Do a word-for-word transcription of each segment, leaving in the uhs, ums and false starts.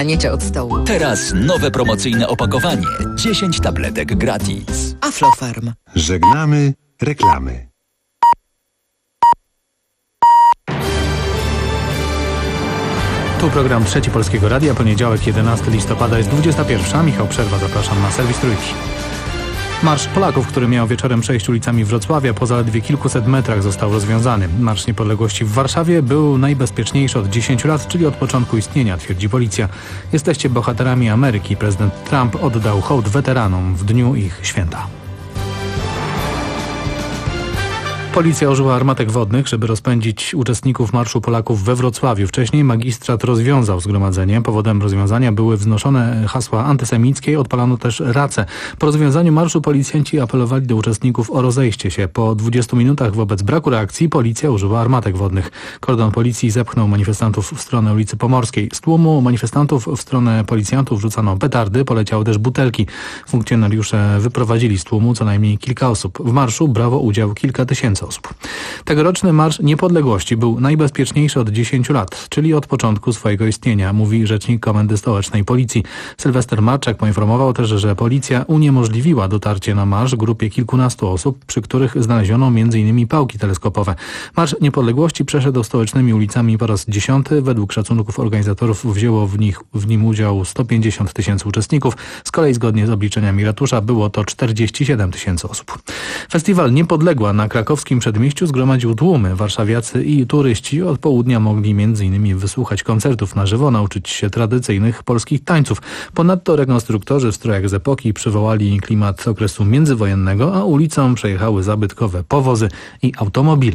wstaniecie od stołu. Teraz nowe promocyjne opakowanie. dziesięć tabletek gratis. Aflofarm. Żegnamy reklamy. Tu program Trzeci Polskiego Radia, poniedziałek jedenastego listopada jest dwudziesta pierwsza. Michał Przerwa, zapraszam na serwis Trójki. Marsz Polaków, który miał wieczorem przejść ulicami Wrocławia, po zaledwie kilkuset metrach został rozwiązany. Marsz Niepodległości w Warszawie był najbezpieczniejszy od dziesięciu lat, czyli od początku istnienia, twierdzi policja. Jesteście bohaterami Ameryki. Prezydent Trump oddał hołd weteranom w dniu ich święta. Policja użyła armatek wodnych, żeby rozpędzić uczestników Marszu Polaków we Wrocławiu. Wcześniej magistrat rozwiązał zgromadzenie. Powodem rozwiązania były wznoszone hasła antysemickie, odpalano też race. Po rozwiązaniu marszu policjanci apelowali do uczestników o rozejście się. Po dwudziestu minutach wobec braku reakcji policja użyła armatek wodnych. Kordon policji zepchnął manifestantów w stronę ulicy Pomorskiej. Z tłumu manifestantów w stronę policjantów rzucano petardy, poleciały też butelki. Funkcjonariusze wyprowadzili z tłumu co najmniej kilka osób. W marszu brało udział kilka tysięcy osób. Tegoroczny Marsz Niepodległości był najbezpieczniejszy od dziesięciu lat, czyli od początku swojego istnienia, mówi rzecznik Komendy Stołecznej Policji. Sylwester Marczak poinformował też, że policja uniemożliwiła dotarcie na marsz grupie kilkunastu osób, przy których znaleziono między innymi pałki teleskopowe. Marsz Niepodległości przeszedł stołecznymi ulicami po raz dziesiąty. Według szacunków organizatorów wzięło w, nich, w nim udział sto pięćdziesiąt tysięcy uczestników. Z kolei zgodnie z obliczeniami ratusza było to czterdzieści siedem tysięcy osób. Festiwal Niepodległa na krakowskim przedmieściu zgromadził tłumy. Warszawiacy i turyści od południa mogli między innymi wysłuchać koncertów na żywo, nauczyć się tradycyjnych polskich tańców. Ponadto rekonstruktorzy w strojach z epoki przywołali klimat okresu międzywojennego, a ulicą przejechały zabytkowe powozy i automobile.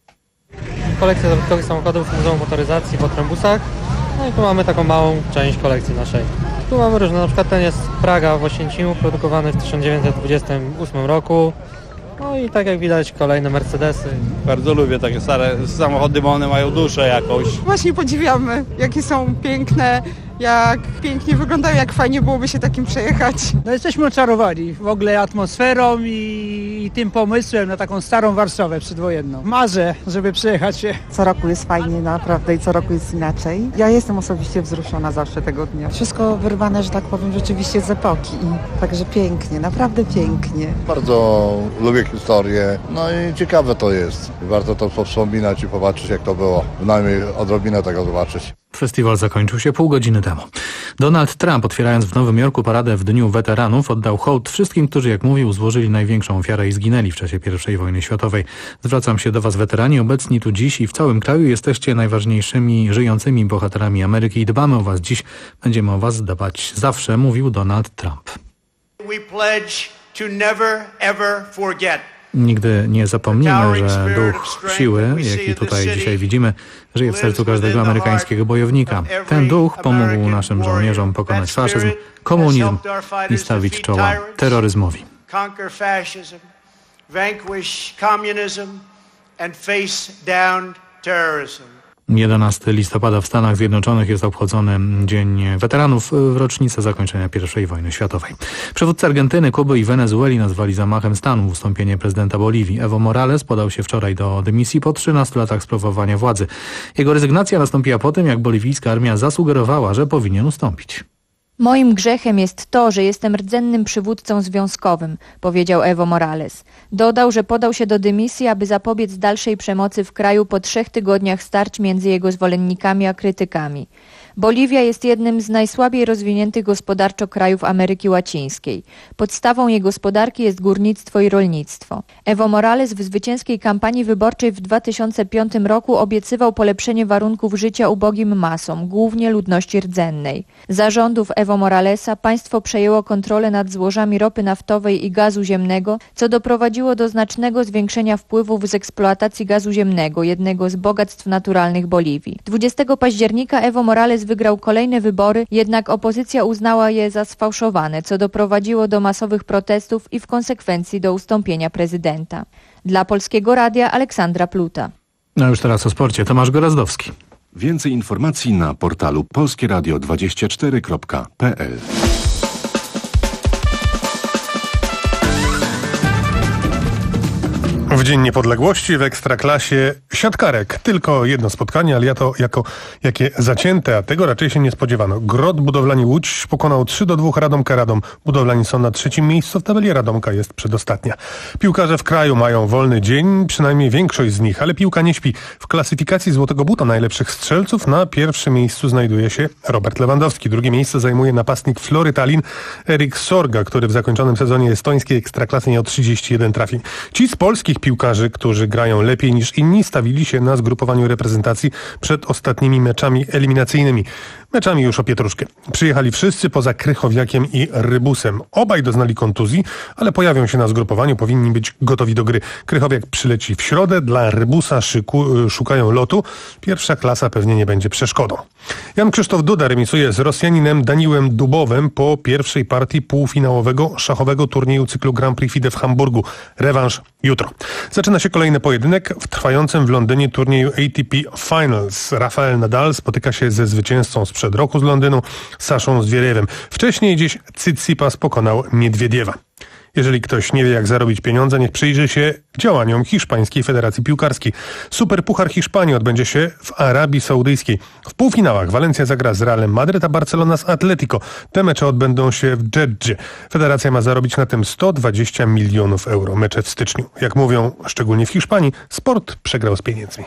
Kolekcja zabytkowych samochodów w Muzeum Motoryzacji w Otrębusach. No i tu mamy taką małą część kolekcji naszej. Tu mamy różne, na przykład ten jest Praga w Oświęcimiu, produkowany w tysiąc dziewięćset dwudziestym ósmym roku. No i tak jak widać kolejne Mercedesy. Bardzo lubię takie stare samochody, bo one mają duszę jakąś. Właśnie podziwiamy, jakie są piękne, jak pięknie wyglądają, jak fajnie byłoby się takim przejechać. No jesteśmy oczarowani w ogóle atmosferą i, i tym pomysłem na taką starą Warszawę przedwojenną. Marzę, żeby przejechać się. Co roku jest fajnie naprawdę i co roku jest inaczej. Ja jestem osobiście wzruszona zawsze tego dnia. Wszystko wyrwane, że tak powiem, rzeczywiście z epoki. I także pięknie, naprawdę pięknie. Bardzo lubię historię, no i ciekawe to jest. Warto to wspominać i popatrzeć, jak to było. Przynajmniej odrobinę tego zobaczyć. Festiwal zakończył się pół godziny temu. Donald Trump, otwierając w Nowym Jorku paradę w Dniu Weteranów, oddał hołd wszystkim, którzy, jak mówił, złożyli największą ofiarę i zginęli w czasie pierwszej wojny światowej. Zwracam się do Was, weterani, obecni tu dziś i w całym kraju. Jesteście najważniejszymi żyjącymi bohaterami Ameryki i dbamy o Was dziś. Będziemy o Was dbać zawsze, mówił Donald Trump. We pledge to never, ever forget. Nigdy nie zapomnimy, że duch siły, jaki tutaj dzisiaj widzimy, żyje w sercu każdego amerykańskiego bojownika. Ten duch pomógł naszym żołnierzom pokonać faszyzm, komunizm i stawić czoła terroryzmowi. jedenastego listopada w Stanach Zjednoczonych jest obchodzony Dzień Weteranów w rocznicę zakończenia pierwszej wojny światowej. Przywódcy Argentyny, Kuby i Wenezueli nazwali zamachem stanu ustąpienie prezydenta Boliwii. Evo Morales podał się wczoraj do dymisji po trzynastu latach sprawowania władzy. Jego rezygnacja nastąpiła po tym, jak boliwijska armia zasugerowała, że powinien ustąpić. Moim grzechem jest to, że jestem rdzennym przywódcą związkowym, powiedział Evo Morales. Dodał, że podał się do dymisji, aby zapobiec dalszej przemocy w kraju po trzech tygodniach starć między jego zwolennikami a krytykami. Boliwia jest jednym z najsłabiej rozwiniętych gospodarczo krajów Ameryki Łacińskiej. Podstawą jej gospodarki jest górnictwo i rolnictwo. Evo Morales w zwycięskiej kampanii wyborczej w dwa tysiące piątym roku obiecywał polepszenie warunków życia ubogim masom, głównie ludności rdzennej. Za rządów Evo Moralesa państwo przejęło kontrolę nad złożami ropy naftowej i gazu ziemnego, co doprowadziło do znacznego zwiększenia wpływów z eksploatacji gazu ziemnego, jednego z bogactw naturalnych Boliwii. dwudziestego października Evo Morales wygrał kolejne wybory, jednak opozycja uznała je za sfałszowane, co doprowadziło do masowych protestów i w konsekwencji do ustąpienia prezydenta. Dla Polskiego Radia Aleksandra Pluta. No już teraz o sporcie. Tomasz Gorazdowski. Więcej informacji na portalu polskie radio dwadzieścia cztery kropka p l. W Dzień Niepodległości w Ekstraklasie siatkarek. Tylko jedno spotkanie, ale ja to jako jakie zacięte, a tego raczej się nie spodziewano. Grot Budowlani Łódź pokonał trzy do dwóch Radomkę Radom. Budowlani są na trzecim miejscu w tabeli, Radomka jest przedostatnia. Piłkarze w kraju mają wolny dzień, przynajmniej większość z nich, ale piłka nie śpi. W klasyfikacji Złotego Buta najlepszych strzelców na pierwszym miejscu znajduje się Robert Lewandowski. Drugie miejsce zajmuje napastnik Flory Tallinn Erik Sorga, który w zakończonym sezonie estońskiej Ekstraklasy miał trzydzieści jeden trafień. Ci z polskich piłkarzy, którzy grają lepiej niż inni, stawili się na zgrupowaniu reprezentacji przed ostatnimi meczami eliminacyjnymi. Meczami już o pietruszkę. Przyjechali wszyscy poza Krychowiakiem i Rybusem. Obaj doznali kontuzji, ale pojawią się na zgrupowaniu, powinni być gotowi do gry. Krychowiak przyleci w środę, dla Rybusa szyku, szukają lotu. Pierwsza klasa pewnie nie będzie przeszkodą. Jan Krzysztof Duda remisuje z Rosjaninem Daniłem Dubowem po pierwszej partii półfinałowego szachowego turnieju cyklu Grand Prix FIDE w Hamburgu. Rewanż jutro. Zaczyna się kolejny pojedynek w trwającym w Londynie turnieju A T P Finals. Rafael Nadal spotyka się ze zwycięzcą sprzed roku z Londynu, Saszą Zwieriewem. Wcześniej dziś Tsitsipas pokonał Miedwiediewa. Jeżeli ktoś nie wie, jak zarobić pieniądze, niech przyjrzy się działaniom Hiszpańskiej Federacji Piłkarskiej. Superpuchar Hiszpanii odbędzie się w Arabii Saudyjskiej. W półfinałach Walencja zagra z Realem Madryt, a Barcelona z Atletico. Te mecze odbędą się w Dżeddzie. Federacja ma zarobić na tym sto dwadzieścia milionów euro. Mecze w styczniu. Jak mówią, szczególnie w Hiszpanii, sport przegrał z pieniędzmi.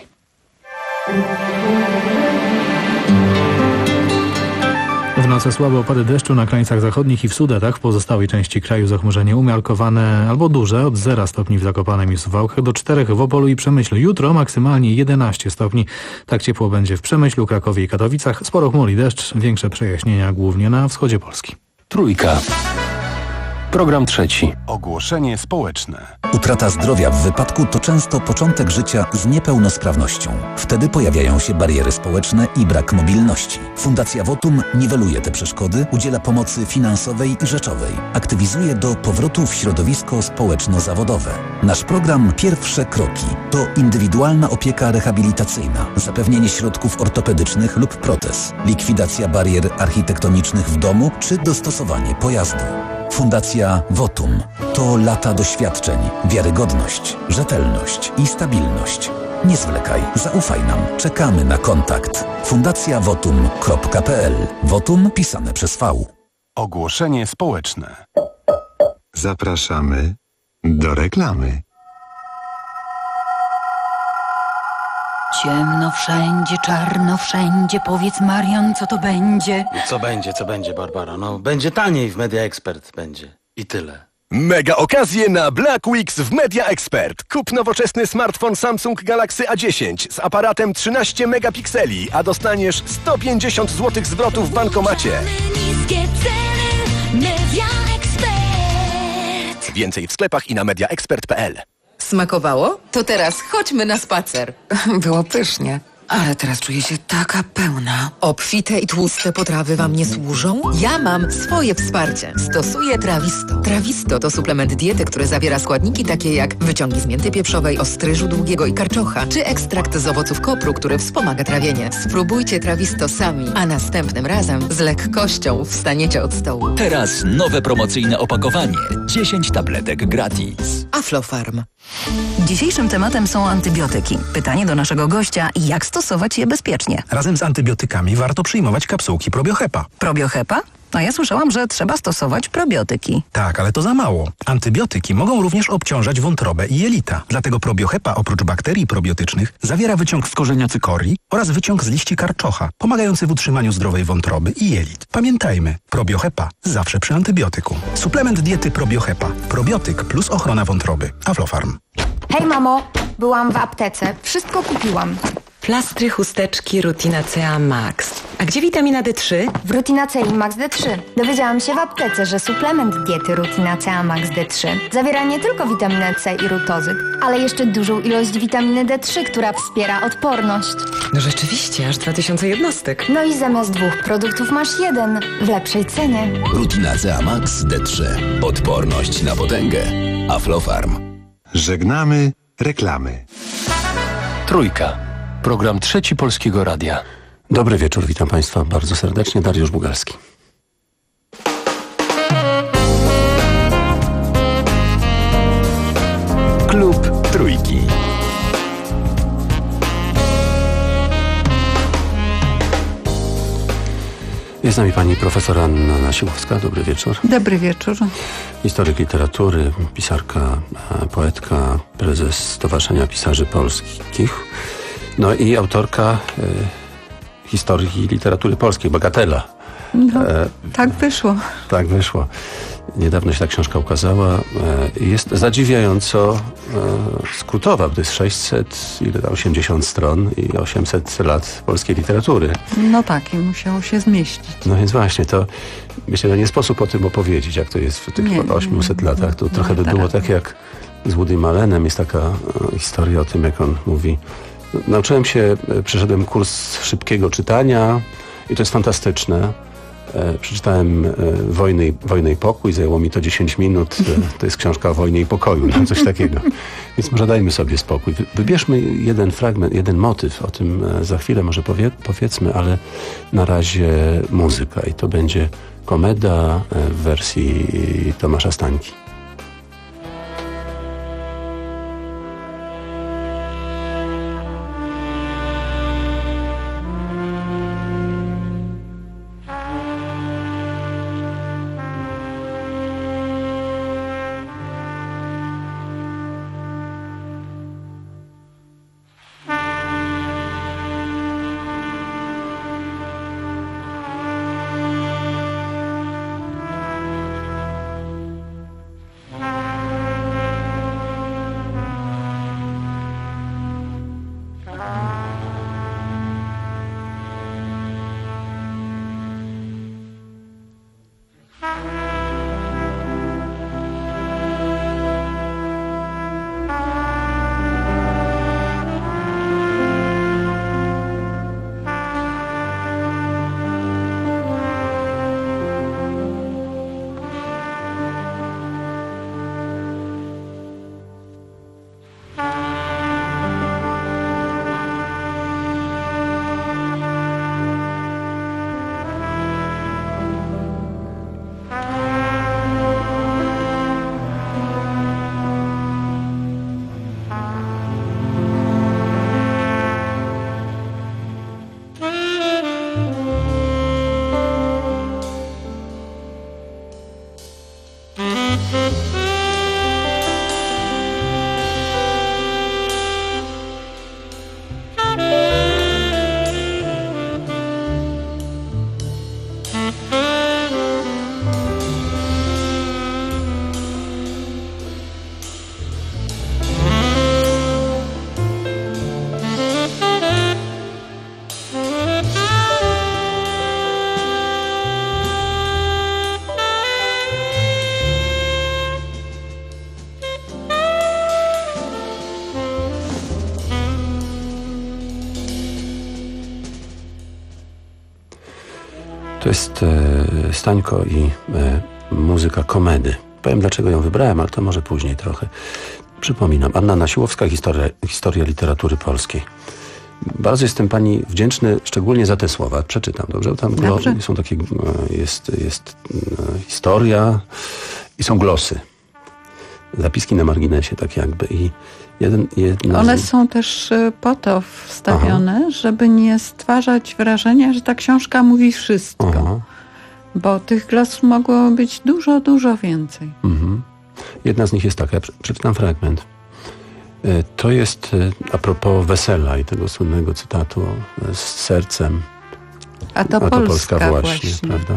W nocy słabe opady deszczu na krańcach zachodnich i w Sudetach. W pozostałej części kraju zachmurzenie umiarkowane albo duże, od zera stopni w Zakopanem i Suwałkach do czterech w Opolu i Przemyślu. Jutro maksymalnie jedenaście stopni. Tak ciepło będzie w Przemyślu, Krakowie i Katowicach. Sporo chmur i deszcz, większe przejaśnienia głównie na wschodzie Polski. Trójka. Program trzeci. Ogłoszenie społeczne. Utrata zdrowia w wypadku to często początek życia z niepełnosprawnością. Wtedy pojawiają się bariery społeczne i brak mobilności. Fundacja Votum niweluje te przeszkody, udziela pomocy finansowej i rzeczowej. Aktywizuje do powrotu w środowisko społeczno-zawodowe. Nasz program Pierwsze Kroki to indywidualna opieka rehabilitacyjna, zapewnienie środków ortopedycznych lub protez, likwidacja barier architektonicznych w domu czy dostosowanie pojazdu. Fundacja Votum to lata doświadczeń, wiarygodność, rzetelność i stabilność. Nie zwlekaj, zaufaj nam. Czekamy na kontakt. fundacja votum kropka p l. Votum pisane przez V. Ogłoszenie społeczne. Zapraszamy do reklamy. Ciemno wszędzie, czarno wszędzie. Powiedz, Marian, co to będzie? Co będzie, co będzie, Barbara? No, będzie taniej w Media Expert, będzie. I tyle. Mega okazje na Black Weeks w Media Expert. Kup nowoczesny smartfon Samsung Galaxy A dziesięć z aparatem trzynaście megapikseli, a dostaniesz sto pięćdziesiąt złotych zwrotów w bankomacie. Niskie ceny, Media Expert. Więcej w sklepach i na media expert kropka p l. Smakowało? To teraz chodźmy na spacer. Było pysznie, ale teraz czuję się taka pełna. Obfite i tłuste potrawy wam nie służą? Ja mam swoje wsparcie. Stosuję Trawisto. Trawisto to suplement diety, który zawiera składniki takie jak wyciągi z mięty pieprzowej, ostryżu długiego i karczocza, czy ekstrakt z owoców kopru, który wspomaga trawienie. Spróbujcie Trawisto sami, a następnym razem z lekkością wstaniecie od stołu. Teraz nowe promocyjne opakowanie. dziesięć tabletek gratis. Aflofarm. Dzisiejszym tematem są antybiotyki. Pytanie do naszego gościa, jak stosować je bezpiecznie? Razem z antybiotykami warto przyjmować kapsułki Probiohepa. Probiohepa? A ja słyszałam, że trzeba stosować probiotyki. Tak, ale to za mało. Antybiotyki mogą również obciążać wątrobę i jelita. Dlatego Probiohepa oprócz bakterii probiotycznych zawiera wyciąg z korzenia cykorii oraz wyciąg z liści karczocha, pomagający w utrzymaniu zdrowej wątroby i jelit. Pamiętajmy, Probiohepa zawsze przy antybiotyku. Suplement diety Probiohepa. Probiotyk plus ochrona wątroby. Aflofarm. Hej mamo, byłam w aptece. Wszystko kupiłam. Plastry, chusteczki, Rutina C A Max. A gdzie witamina D trzy? W Rutina C I Max D trzy. Dowiedziałam się w aptece, że suplement diety Rutina C A Max D trzy zawiera nie tylko witaminę C i rutozyk, ale jeszcze dużą ilość witaminy D trzy, która wspiera odporność. No rzeczywiście, aż dwa tysiące jednostek. No i zamiast dwóch produktów masz jeden w lepszej cenie. Rutina C A Max D trzy. Odporność na potęgę. Aflofarm. Żegnamy reklamy. Trójka. Program trzeci Polskiego Radia. Dobry wieczór, witam Państwa bardzo serdecznie. Dariusz Bugalski. Klub Trójki. Jest z nami pani profesor Anna Nasiłowska. Dobry wieczór. Dobry wieczór. Historyk literatury, pisarka, poetka, prezes Stowarzyszenia Pisarzy Polskich. No i autorka e, historii literatury polskiej, Bagatela. No, e, tak wyszło. Tak wyszło. Niedawno się ta książka ukazała. E, jest zadziwiająco e, skrótowa, bo to jest sześćset, ile tam, osiemdziesiąt stron i osiemset lat polskiej literatury. No tak, i musiało się zmieścić. No więc właśnie, to myślę, że nie sposób o tym opowiedzieć, jak to jest w tych nie, osiemset nie, latach. To nie, trochę by nie, było tak jak z Woodym Allenem. Jest taka e, historia o tym, jak on mówi. Nauczyłem się, przeszedłem kurs szybkiego czytania i to jest fantastyczne. E, przeczytałem e, Wojny, Wojnę i Pokój, zajęło mi to dziesięć minut. E, to jest książka o wojnie i pokoju, no, coś takiego. Więc może dajmy sobie spokój. Wy, wybierzmy jeden fragment, jeden motyw, o tym e, za chwilę może powie, powiedzmy, ale na razie muzyka i to będzie komeda e, w wersji Tomasza Stańki. To jest e, Stańko i e, muzyka komedy. Powiem, dlaczego ją wybrałem, ale to może później trochę. Przypominam, Anna Nasiłowska, historia, historia literatury polskiej. Bardzo jestem pani wdzięczny, szczególnie za te słowa. Przeczytam, dobrze? Tam dobrze. Są takie, jest, jest historia i są glosy. Zapiski na marginesie, tak jakby. I jeden, jedna One z... są też po to wstawione, Aha. żeby nie stwarzać wrażenia, że ta książka mówi wszystko. Aha. Bo tych głosów mogło być dużo, dużo więcej. Mhm. Jedna z nich jest taka, ja przeczytam fragment. To jest a propos wesela i tego słynnego cytatu z sercem. A to, a to Polska, Polska właśnie, właśnie, prawda?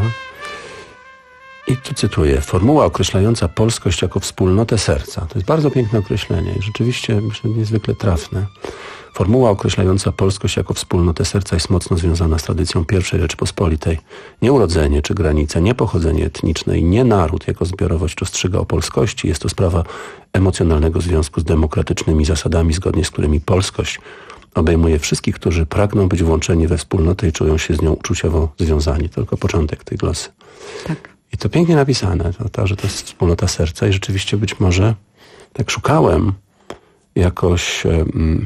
I tu cytuję. Formuła określająca polskość jako wspólnotę serca. To jest bardzo piękne określenie i rzeczywiście myślę, niezwykle trafne. Formuła określająca polskość jako wspólnotę serca jest mocno związana z tradycją pierwszej Rzeczypospolitej. Nie urodzenie czy granice, nie pochodzenie etniczne i nie naród jako zbiorowość rozstrzyga o polskości. Jest to sprawa emocjonalnego związku z demokratycznymi zasadami, zgodnie z którymi polskość obejmuje wszystkich, którzy pragną być włączeni we wspólnotę i czują się z nią uczuciowo związani. To tylko początek tej glosy. Tak. I to pięknie napisane, to, to, że to jest wspólnota serca i rzeczywiście być może tak szukałem jakoś um,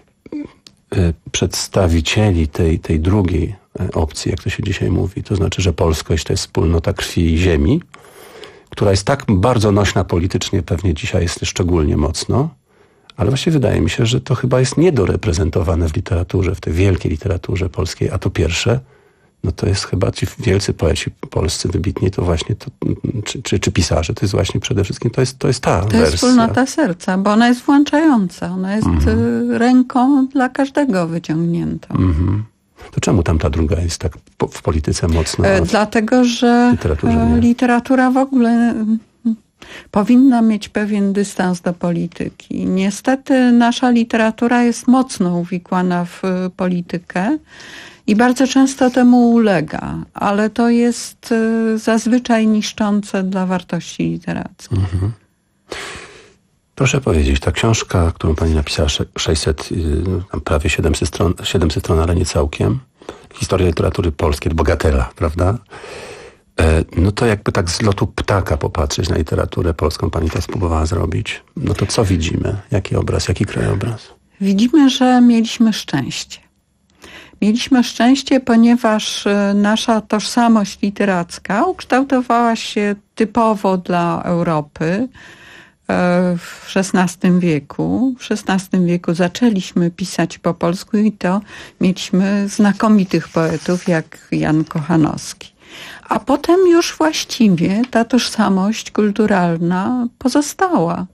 y, przedstawicieli tej, tej drugiej opcji, jak to się dzisiaj mówi. To znaczy, że polskość to jest wspólnota krwi i ziemi, która jest tak bardzo nośna politycznie, pewnie dzisiaj jest szczególnie mocno, Ale właśnie wydaje mi się, że to chyba jest niedoreprezentowane w literaturze, w tej wielkiej literaturze polskiej. A to pierwsze, no to jest chyba ci wielcy poeci polscy wybitni, to właśnie, to, czy, czy, czy pisarze, to jest właśnie przede wszystkim, to jest, to jest ta To wersja. jest wspólnota serca, bo ona jest włączająca. Ona jest mm. ręką dla każdego wyciągniętą. Mm-hmm. To czemu tam ta druga jest tak po, w polityce mocna? E, dlatego, że literaturze literatura w ogóle powinna mieć pewien dystans do polityki. Niestety nasza literatura jest mocno uwikłana w politykę i bardzo często temu ulega, ale to jest zazwyczaj niszczące dla wartości literackich. Mhm. Proszę powiedzieć, ta książka, którą pani napisała, sześćset, prawie siedemset stron, siedemset stron, ale nie całkiem, historia literatury polskiej, bogatela, prawda? No to jakby tak z lotu ptaka popatrzeć na literaturę polską, pani to spróbowała zrobić. No to co widzimy? Jaki obraz, jaki krajobraz? Widzimy, że mieliśmy szczęście. Mieliśmy szczęście, ponieważ nasza tożsamość literacka ukształtowała się typowo dla Europy w szesnastym wieku. W szesnastym wieku zaczęliśmy pisać po polsku i to mieliśmy znakomitych poetów jak Jan Kochanowski. A potem już właściwie ta tożsamość kulturalna pozostała.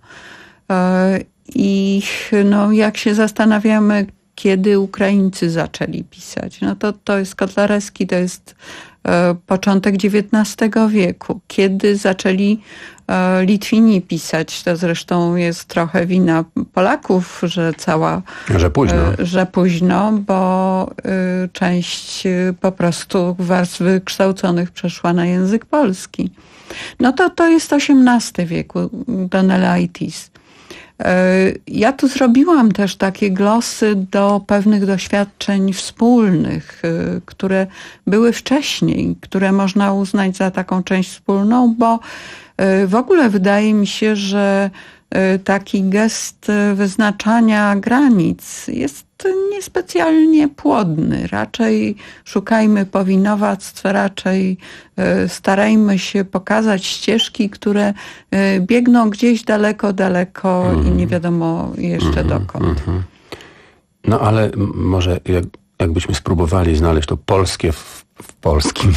I no, jak się zastanawiamy, kiedy Ukraińcy zaczęli pisać, no to to jest Kotlarewski, to jest e, początek dziewiętnastego wieku. Kiedy zaczęli e, Litwini pisać, to zresztą jest trochę wina Polaków, że cała... Że późno. E, że późno, bo e, część e, po prostu warstw wykształconych przeszła na język polski. No to to jest osiemnasty wiek, Donelaitis. Ja tu zrobiłam też takie glosy do pewnych doświadczeń wspólnych, które były wcześniej, które można uznać za taką część wspólną, bo w ogóle wydaje mi się, że taki gest wyznaczania granic jest niespecjalnie płodny. Raczej szukajmy powinowactw, raczej starajmy się pokazać ścieżki, które biegną gdzieś daleko, daleko mm. i nie wiadomo jeszcze mm, dokąd. Mm-hmm. No ale może jak, jakbyśmy spróbowali znaleźć to polskie w, w polskim,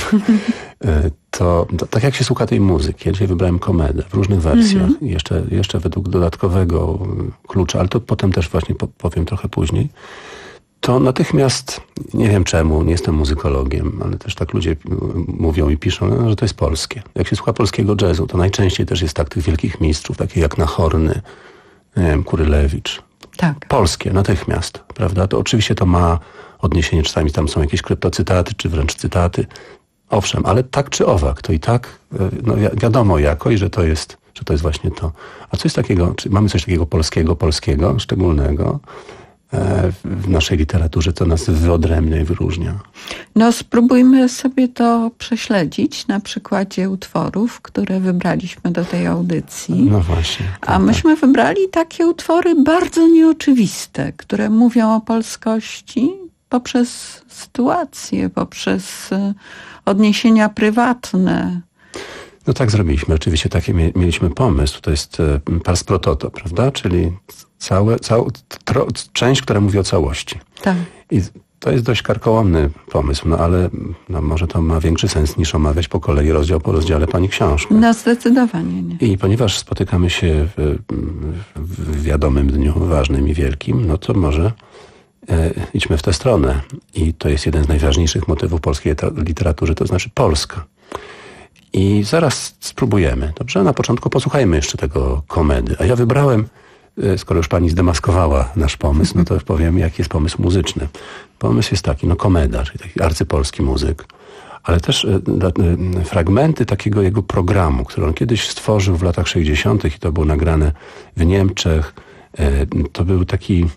to, to tak jak się słucha tej muzyki, ja dzisiaj wybrałem komedę w różnych wersjach, mm-hmm. jeszcze, jeszcze według dodatkowego klucza, ale to potem też właśnie powiem trochę później, to natychmiast, nie wiem czemu, nie jestem muzykologiem, ale też tak ludzie mówią i piszą, no, że to jest polskie. Jak się słucha polskiego jazzu, to najczęściej też jest tak tych wielkich mistrzów, takich jak Nachorny, nie wiem, Kurylewicz. Tak. Polskie, natychmiast, prawda? To oczywiście to ma odniesienie, czasami tam są jakieś kryptocytaty, czy wręcz cytaty. Owszem, ale tak czy owak, to i tak no, wi- wiadomo jako i że to jest, że to jest właśnie to. A co jest takiego, czy mamy coś takiego polskiego, polskiego, szczególnego e, w naszej literaturze, co nas wyodrębnia i wyróżnia? No spróbujmy sobie to prześledzić na przykładzie utworów, które wybraliśmy do tej audycji. No właśnie. Tak, A myśmy tak. wybrali takie utwory bardzo nieoczywiste, które mówią o polskości poprzez sytuację, poprzez odniesienia prywatne. No tak zrobiliśmy. Oczywiście taki mieliśmy pomysł. To jest pars pro toto, prawda? Czyli całe, całe, tro, część, która mówi o całości. Tak. I to jest dość karkołomny pomysł, no ale no może to ma większy sens niż omawiać po kolei rozdział po rozdziale pani książkę. No zdecydowanie nie. I ponieważ spotykamy się w, w wiadomym dniu, ważnym i wielkim, no to może e, idźmy w tę stronę. I to jest jeden z najważniejszych motywów polskiej literatury, to znaczy Polska. I zaraz spróbujemy. Dobrze? Na początku posłuchajmy jeszcze tego komedy. A ja wybrałem, skoro już pani zdemaskowała nasz pomysł, no to powiem, jaki jest pomysł muzyczny. Pomysł jest taki, no komeda, czyli taki arcypolski muzyk, ale też y, y, fragmenty takiego jego programu, który on kiedyś stworzył w latach sześćdziesiątych i to było nagrane w Niemczech. Y, to był taki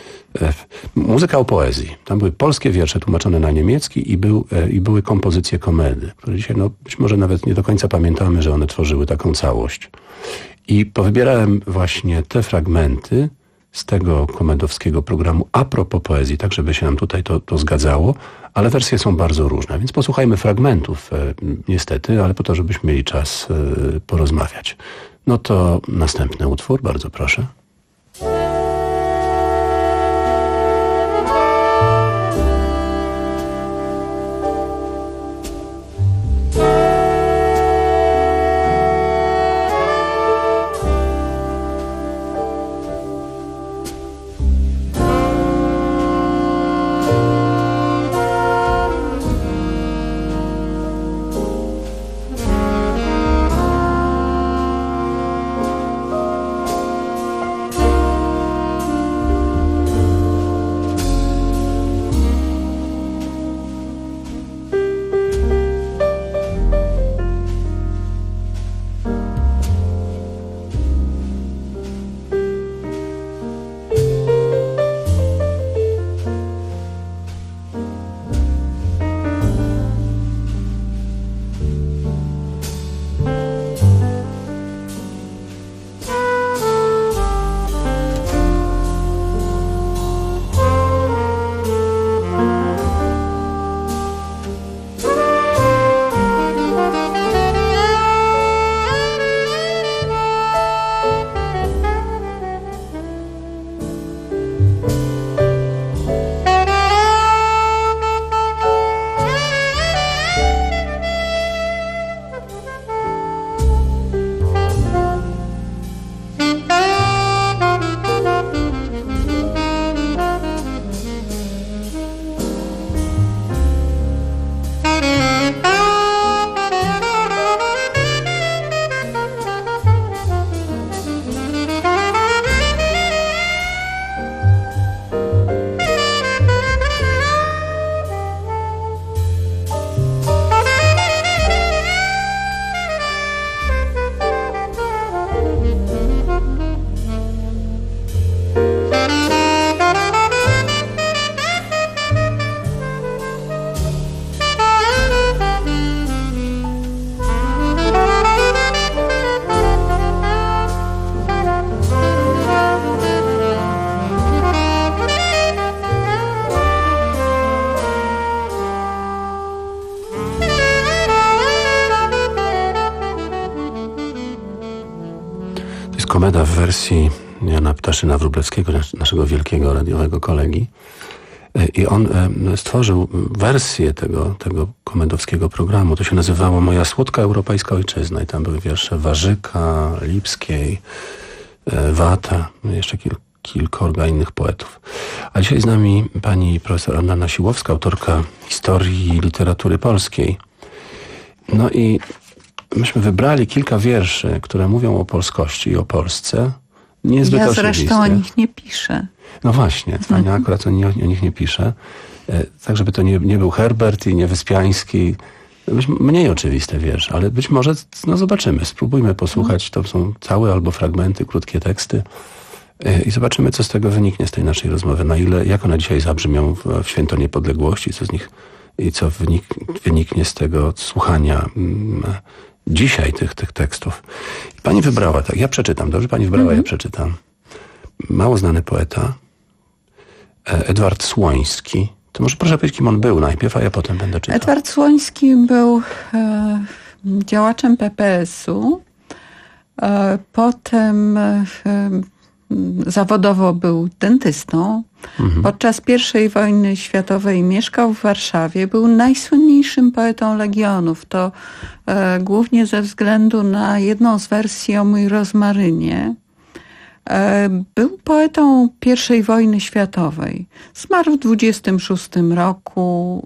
muzyka o poezji. Tam były polskie wiersze tłumaczone na niemiecki i, był, i były kompozycje komedy, które dzisiaj, no być może nawet nie do końca pamiętamy, że one tworzyły taką całość. I powybierałem właśnie te fragmenty z tego komedowskiego programu a propos poezji, tak żeby się nam tutaj to, to zgadzało, ale wersje są bardzo różne, więc posłuchajmy fragmentów e, niestety, ale po to, żebyśmy mieli czas e, porozmawiać. No to następny utwór, bardzo proszę. komeda w wersji Jana Ptaszyna-Wróblewskiego, naszego wielkiego radiowego kolegi. I on stworzył wersję tego, tego komedowskiego programu. To się nazywało Moja słodka europejska ojczyzna i tam były wiersze Warzyka, Lipskiej, Wata, jeszcze kil, kilkorga innych poetów. A dzisiaj z nami pani profesor Anna Nasiłowska, autorka historii literatury polskiej. No i myśmy wybrali kilka wierszy, które mówią o polskości i o Polsce. Niezbyt ja oczywiste. Zresztą o nich nie piszę. No właśnie, pani akurat o, nie, o nich nie pisze. Tak, żeby to nie, nie był Herbert i nie Wyspiański. Być mniej oczywiste wiersze, ale być może, no zobaczymy. Spróbujmy posłuchać. To są całe albo fragmenty, krótkie teksty i zobaczymy, co z tego wyniknie, z tej naszej rozmowy. Na ile, jak one dzisiaj zabrzmią w, w Święto Niepodległości, co z nich i co wynik, wyniknie z tego słuchania mm, dzisiaj tych, tych tekstów. I pani wybrała, tak, ja przeczytam, dobrze? Pani wybrała, mm-hmm. ja przeczytam. Mało znany poeta, Edward Słoński. To może proszę powiedzieć, kim on był najpierw, a ja potem będę czytał. Edward Słoński był e, działaczem P P S-u. E, potem e, zawodowo był dentystą. Mhm. Podczas pierwszej wojny światowej mieszkał w Warszawie. Był najsłynniejszym poetą Legionów. To e, głównie ze względu na jedną z wersji o Mój rozmarynie. E, był poetą pierwszej wojny światowej. Zmarł w dwudziestym szóstym roku.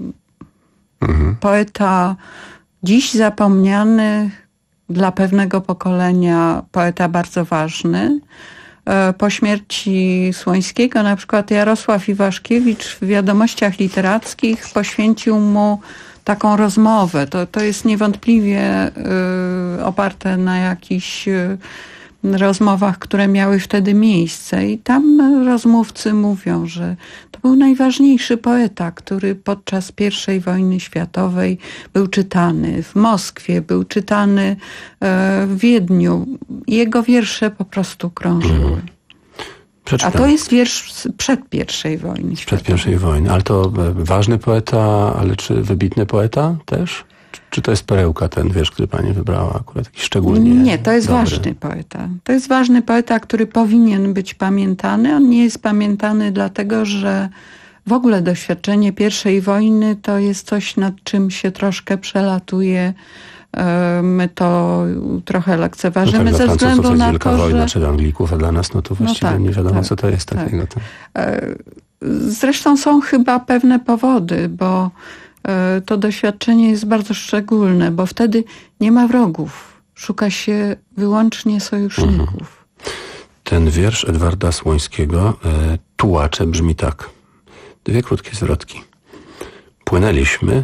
Mhm. Poeta dziś zapomniany, dla pewnego pokolenia poeta bardzo ważny. Po śmierci Słońskiego na przykład Jarosław Iwaszkiewicz w Wiadomościach Literackich poświęcił mu taką rozmowę. To, to jest niewątpliwie y, oparte na jakichś y, rozmowach, które miały wtedy miejsce. I tam rozmówcy mówią, że to był najważniejszy poeta, który podczas pierwszej wojny światowej był czytany w Moskwie, był czytany w Wiedniu. Jego wiersze po prostu krążyły. Przeczytam. A to jest wiersz przed pierwszej wojny światowej. Przed pierwszej wojny. Ale to ważny poeta, ale czy wybitny poeta też? Czy to jest perełka, ten wiersz, który pani wybrała akurat jakiś szczególnie Nie, to jest dobry. ważny poeta. To jest ważny poeta, który powinien być pamiętany. On nie jest pamiętany dlatego, że w ogóle doświadczenie pierwszej wojny to jest coś, nad czym się troszkę przelatuje. My to trochę lekceważymy no tak, ze względu to jest na wielka to, wojna, że... czy dla Anglików, a dla nas no to właściwie no tak, nie wiadomo, tak, co to jest tak. takiego. To... Zresztą są chyba pewne powody, bo to doświadczenie jest bardzo szczególne, bo wtedy nie ma wrogów. Szuka się wyłącznie sojuszników. Mhm. Ten wiersz Edwarda Słońskiego, e, Tułacze, brzmi tak. Dwie krótkie zwrotki. Płynęliśmy,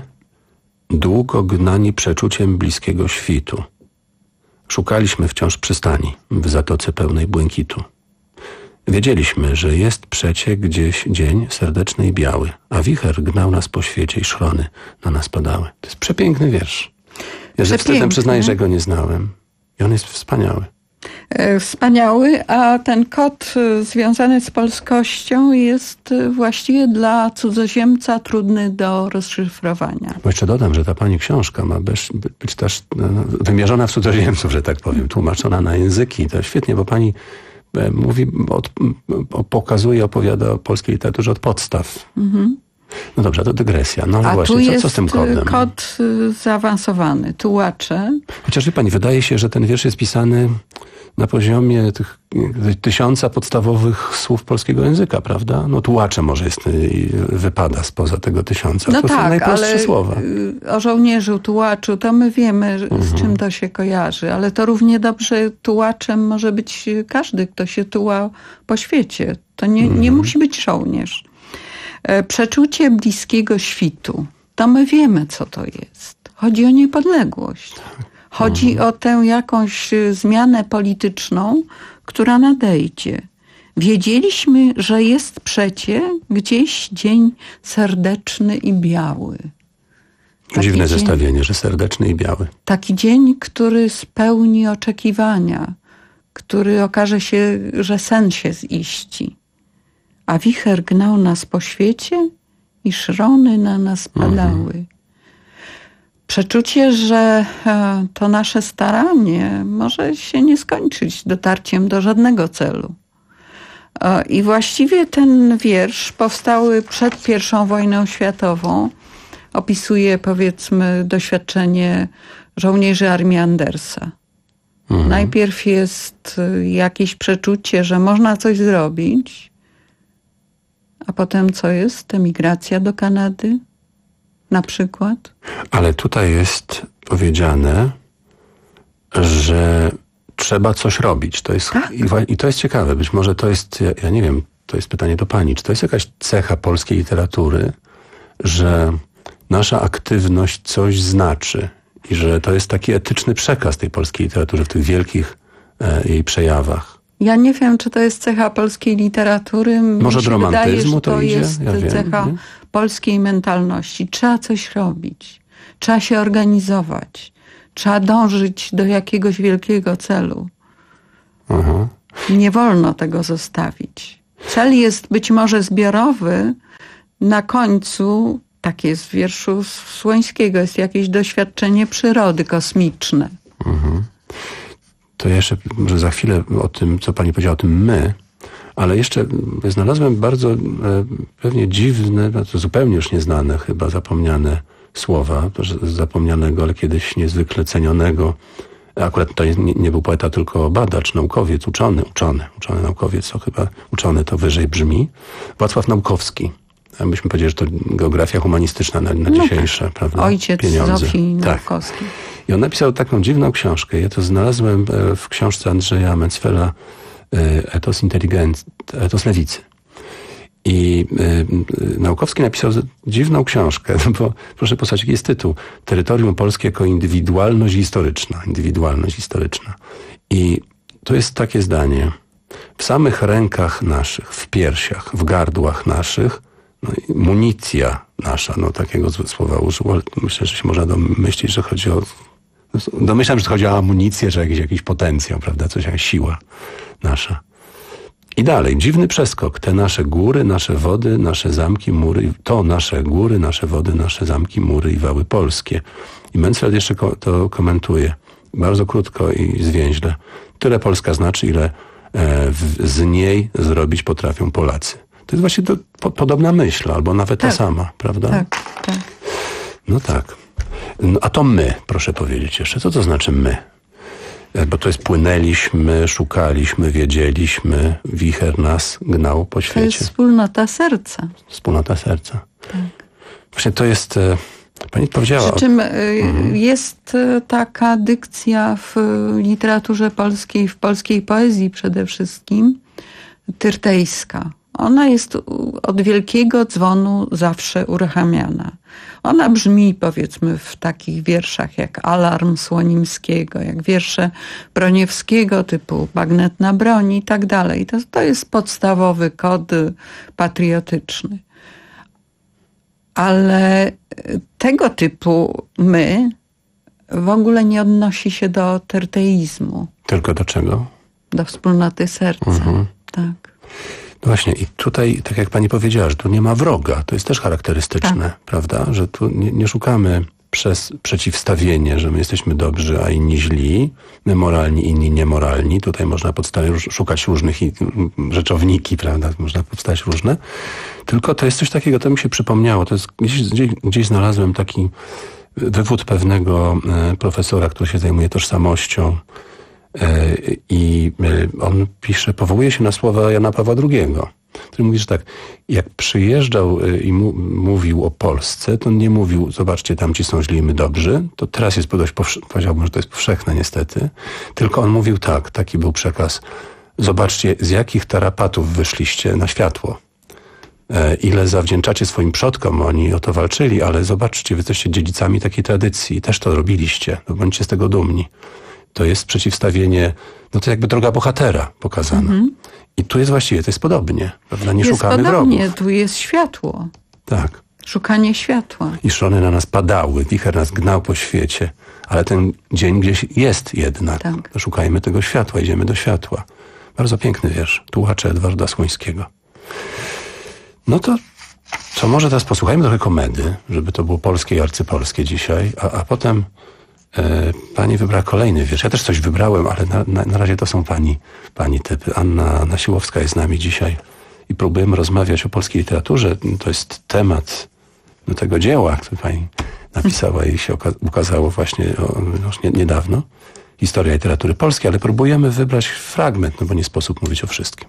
długo gnani przeczuciem bliskiego świtu. Szukaliśmy wciąż przystani w zatoce pełnej błękitu. Wiedzieliśmy, że jest przecie gdzieś dzień serdeczny i biały, a wicher gnał nas po świecie i szrony na nas padały. To jest przepiękny wiersz. Ja ze wstydem przyznaję, że go nie znałem. I on jest wspaniały. Wspaniały, a ten kod związany z polskością jest właściwie dla cudzoziemca trudny do rozszyfrowania. Bo jeszcze dodam, że ta pani książka ma być, być też no, wymierzona w cudzoziemców, że tak powiem, tłumaczona na języki. To świetnie, bo pani mówi, od, pokazuje, opowiada o polskiej literaturze od podstaw. Mhm. No dobrze, to dygresja. No ale A właśnie, tu co, jest co z tym kodem? Kod zaawansowany, tułacze. Chociaż wie pani, wydaje się, że ten wiersz jest pisany na poziomie tych tysiąca podstawowych słów polskiego języka, prawda? No tułacze może jest, wypada spoza tego tysiąca. No to tak, są najprostsze ale słowa. O żołnierzu, tułaczu, to my wiemy, mhm. z czym to się kojarzy, ale to równie dobrze tułaczem może być każdy, kto się tuła po świecie. To nie, mhm. nie musi być żołnierz. Przeczucie bliskiego świtu. To my wiemy, co to jest. Chodzi o niepodległość. Chodzi mhm. o tę jakąś zmianę polityczną, która nadejdzie. Wiedzieliśmy, że jest przecie gdzieś dzień serdeczny i biały. Taki Dziwne dzień, zestawienie, że serdeczny i biały. Taki dzień, który spełni oczekiwania, który okaże się, że sen się ziści. A wicher gnał nas po świecie i szrony na nas padały. Mhm. przeczucie, że to nasze staranie może się nie skończyć dotarciem do żadnego celu. I właściwie ten wiersz, powstały przed pierwszą wojną światową, opisuje, powiedzmy, doświadczenie żołnierzy armii Andersa. Mhm. Najpierw jest jakieś przeczucie, że można coś zrobić, a potem co jest? Emigracja do Kanady na przykład. Ale tutaj jest powiedziane, że trzeba coś robić. To jest, tak. i, I to jest ciekawe. Być może to jest, ja, ja nie wiem, to jest pytanie do pani, czy to jest jakaś cecha polskiej literatury, że nasza aktywność coś znaczy i że to jest taki etyczny przekaz tej polskiej literatury w tych wielkich e, jej przejawach. Ja nie wiem, czy to jest cecha polskiej literatury. Może Mi się do romantyzmu wydaje, że to, to idzie? jest Ja cecha wiem, polskiej mentalności. Trzeba coś robić. Trzeba się organizować. Trzeba dążyć do jakiegoś wielkiego celu. Aha. Nie wolno tego zostawić. Cel jest być może zbiorowy. Na końcu, tak jest w wierszu Słońskiego, jest jakieś doświadczenie przyrody kosmiczne. Mhm. To jeszcze może za chwilę o tym, co pani powiedziała o tym my, ale jeszcze znalazłem bardzo e, pewnie dziwne, no to zupełnie już nieznane, chyba zapomniane słowa, zapomnianego, ale kiedyś niezwykle cenionego. Akurat to nie, nie był poeta, tylko badacz, naukowiec, uczony, uczony, uczony naukowiec, co chyba uczony to wyżej brzmi. Wacław Naukowski. Byśmy powiedzieli, że to geografia humanistyczna na, na no dzisiejsze, tak. prawda? Ojciec Pieniądze. Zofii tak. Naukowskiej. I on napisał taką dziwną książkę. Ja to znalazłem w książce Andrzeja Mencfela Etos Intelligent, Etos Lewicy. I y, Naukowski napisał dziwną książkę, bo proszę posłuchać, jaki jest tytuł. Terytorium polskie jako indywidualność historyczna. Indywidualność historyczna. I to jest takie zdanie. W samych rękach naszych, w piersiach, w gardłach naszych, no, municja nasza, no takiego słowa użył, ale myślę, że się można domyślić, że chodzi o... Domyślam, że chodzi o amunicję, że jakiś, jakiś potencjał, prawda, coś jak siła nasza. I dalej, dziwny przeskok. Te nasze góry, nasze wody, nasze zamki, mury, to nasze góry, nasze wody, nasze zamki, mury i wały polskie. I Mencfeld jeszcze ko- to komentuje. Bardzo krótko i zwięźle. Tyle Polska znaczy, ile e, w, z niej zrobić potrafią Polacy. To jest właśnie to, po, podobna myśl, albo nawet tak. ta sama, prawda? Tak, tak. No tak. No, a to my, proszę powiedzieć jeszcze. Co to znaczy my? Bo to jest płynęliśmy, szukaliśmy, wiedzieliśmy, wicher nas gnał po świecie. To jest wspólnota serca. Wspólnota serca. Tak. Właśnie to jest, pani powiedziała... Przy czym o... mhm. jest taka dykcja w literaturze polskiej, w polskiej poezji przede wszystkim, tyrtejska. Ona jest od wielkiego dzwonu zawsze uruchamiana. Ona brzmi, powiedzmy, w takich wierszach jak Alarm Słonimskiego, jak wiersze Broniewskiego typu Bagnetna broń i tak dalej. To, to jest podstawowy kod patriotyczny. Ale tego typu my w ogóle nie odnosi się do terteizmu. Tylko do czego? Do wspólnoty serca, mhm. tak. No właśnie i tutaj, tak jak pani powiedziała, że tu nie ma wroga. To jest też charakterystyczne, tak. prawda? Że tu nie, nie szukamy przez przeciwstawienie, że my jesteśmy dobrzy, a inni źli, my moralni, inni niemoralni. Tutaj można podstawić, szukać różnych rzeczowniki, prawda? Można powstać różne. Tylko to jest coś takiego, to mi się przypomniało. To jest, gdzieś, gdzieś, gdzieś znalazłem taki wywód pewnego profesora, który się zajmuje tożsamością. I on pisze, powołuje się na słowa Jana Pawła drugiego, który mówi, że tak, jak przyjeżdżał i mu, mówił o Polsce, to nie mówił, zobaczcie, tamci są źli, my dobrzy, to teraz jest dość, powiedziałbym, że to jest powszechne niestety, tylko on mówił tak, taki był przekaz, zobaczcie, z jakich tarapatów wyszliście na światło, ile zawdzięczacie swoim przodkom, oni o to walczyli, ale zobaczcie, wy jesteście dziedzicami takiej tradycji, też to robiliście, no bądźcie z tego dumni. To jest przeciwstawienie, no to jakby droga bohatera pokazana. Mm-hmm. I tu jest właściwie, to jest podobnie, prawda? Nie jest szukamy podobnie, wrogów. Tu jest światło. Tak. Szukanie światła. I szrony na nas padały, wicher nas gnał po świecie, ale ten dzień gdzieś jest jednak. Tak. To szukajmy tego światła, idziemy do światła. Bardzo piękny wiersz, Tułacze Edwarda Słońskiego. No to Co może teraz posłuchajmy trochę komedy, żeby to było polskie i arcypolskie dzisiaj, a, a potem e, pani wybrała kolejny wiersz. Ja też coś wybrałem, ale na, na, na razie to są pani, pani typy. Anna Nasiłowska jest z nami dzisiaj i próbujemy rozmawiać o polskiej literaturze. To jest temat no, tego dzieła, które pani napisała i się oka- ukazało właśnie o, już nie, niedawno. Historia literatury polskiej, ale próbujemy wybrać fragment, no bo nie sposób mówić o wszystkim.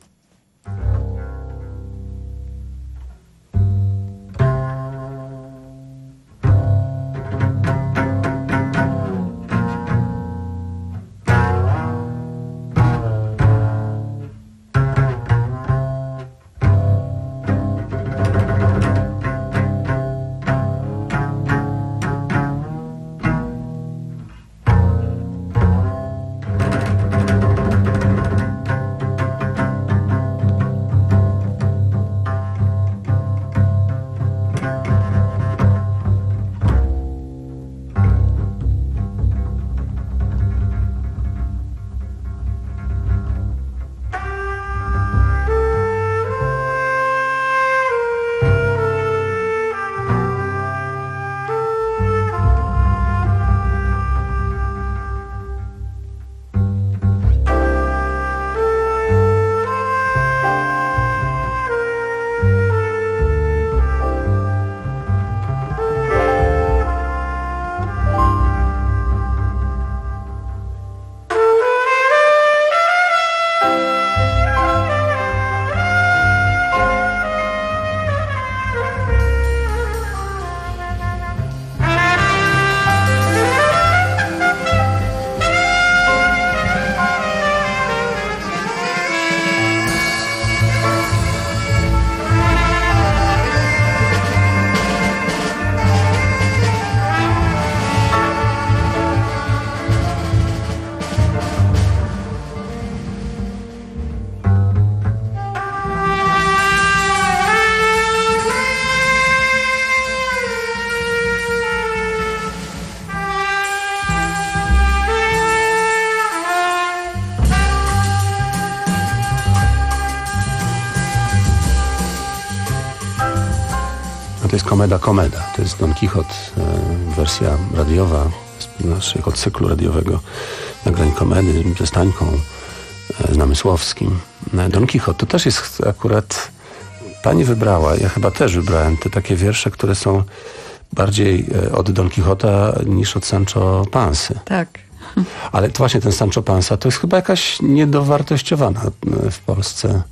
To jest komeda, komeda. To jest Don Quixote, e, wersja radiowa z naszego cyklu radiowego nagrań komedy ze Stańką, e, z Namysłowskim. E, Don Quixote to też jest akurat, pani wybrała, ja chyba też wybrałem te takie wiersze, które są bardziej e, od Don Quixota niż od Sancho Pansy. Tak. Ale to właśnie ten Sancho Pansa to jest chyba jakaś niedowartościowana w Polsce.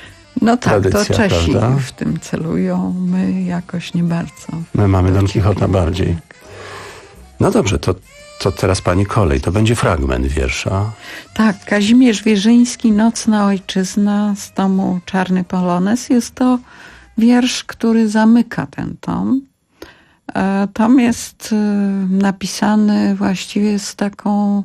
No tak, tradycja, to Czesi prawda? w tym celują, my jakoś nie bardzo. My mamy Don Quixota bardziej. No dobrze, to, to teraz pani kolej, to będzie fragment wiersza. Tak, Kazimierz Wierzyński, Nocna Ojczyzna z tomu Czarny Polonez. Jest to wiersz, który zamyka ten tom. Tom jest napisany właściwie z taką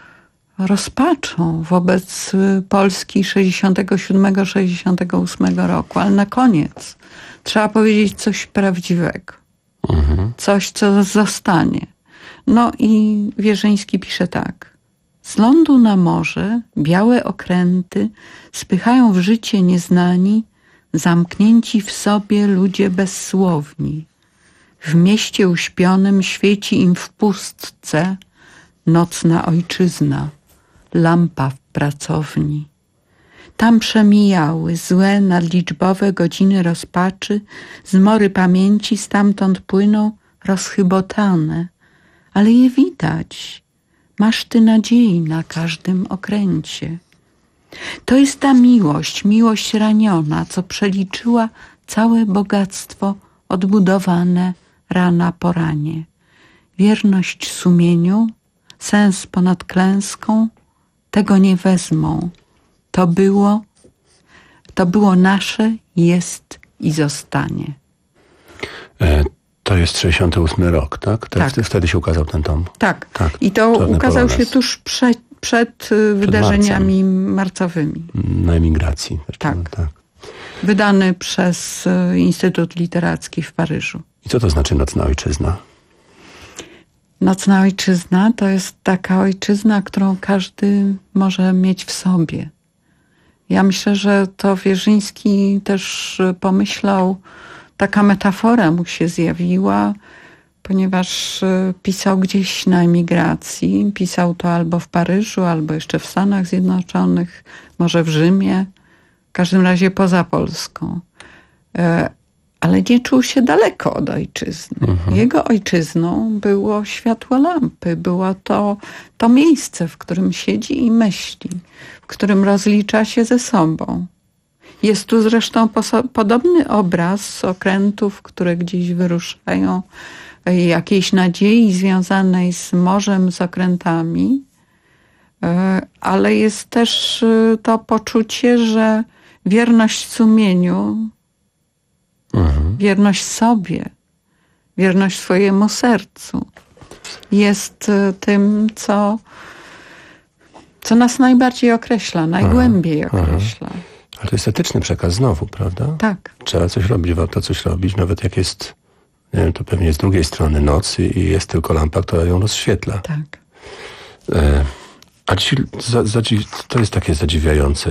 rozpaczą wobec Polski sześćdziesiątego siódmego sześćdziesiątego ósmego roku, ale na koniec trzeba powiedzieć coś prawdziwego. Mhm. Coś, co zostanie. No i Wierzyński pisze tak. Z lądu na morze białe okręty spychają w życie nieznani, zamknięci w sobie ludzie bezsłowni. W mieście uśpionym świeci im w pustce nocna ojczyzna, lampa w pracowni. Tam przemijały złe, nadliczbowe godziny rozpaczy, zmory pamięci stamtąd płyną rozchybotane, ale je widać, masz ty nadziei na każdym okręcie. To jest ta miłość, miłość raniona, co przeliczyła całe bogactwo odbudowane rana po ranie. Wierność sumieniu, sens ponad klęską, tego nie wezmą. To było, to było nasze, jest i zostanie. E, to jest sześćdziesiąty ósmy rok, tak? Te, tak. Wtedy się ukazał ten tom. Tak. tak. I to Czarny ukazał Polonez. się tuż przed, przed, przed wydarzeniami marcem. marcowymi. Na emigracji. Tak. tak. Wydany przez Instytut Literacki w Paryżu. I co to znaczy Nocna Ojczyzna? Nocna Ojczyzna to jest taka ojczyzna, którą każdy może mieć w sobie. Ja myślę, że to Wierzyński też pomyślał taka metafora mu się zjawiła, ponieważ pisał gdzieś na emigracji. Pisał to albo w Paryżu, albo jeszcze w Stanach Zjednoczonych, może w Rzymie, w każdym razie poza Polską. Ale nie czuł się daleko od ojczyzny. Mhm. Jego ojczyzną było światło lampy, było to, to miejsce, w którym siedzi i myśli, w którym rozlicza się ze sobą. Jest tu zresztą poso- podobny obraz z okrętów, które gdzieś wyruszają, jakiejś nadziei związanej z morzem, z okrętami, ale jest też to poczucie, że wierność sumieniu, mhm. wierność sobie, wierność swojemu sercu jest tym, co, co nas najbardziej określa, najgłębiej aha, określa. Aha. Ale to jest etyczny przekaz znowu, prawda? Tak. Trzeba coś robić, warto coś robić, nawet jak jest, nie wiem, to pewnie z drugiej strony nocy i jest tylko lampa, która ją rozświetla. Tak. E, a ci, za, za, to jest takie zadziwiające.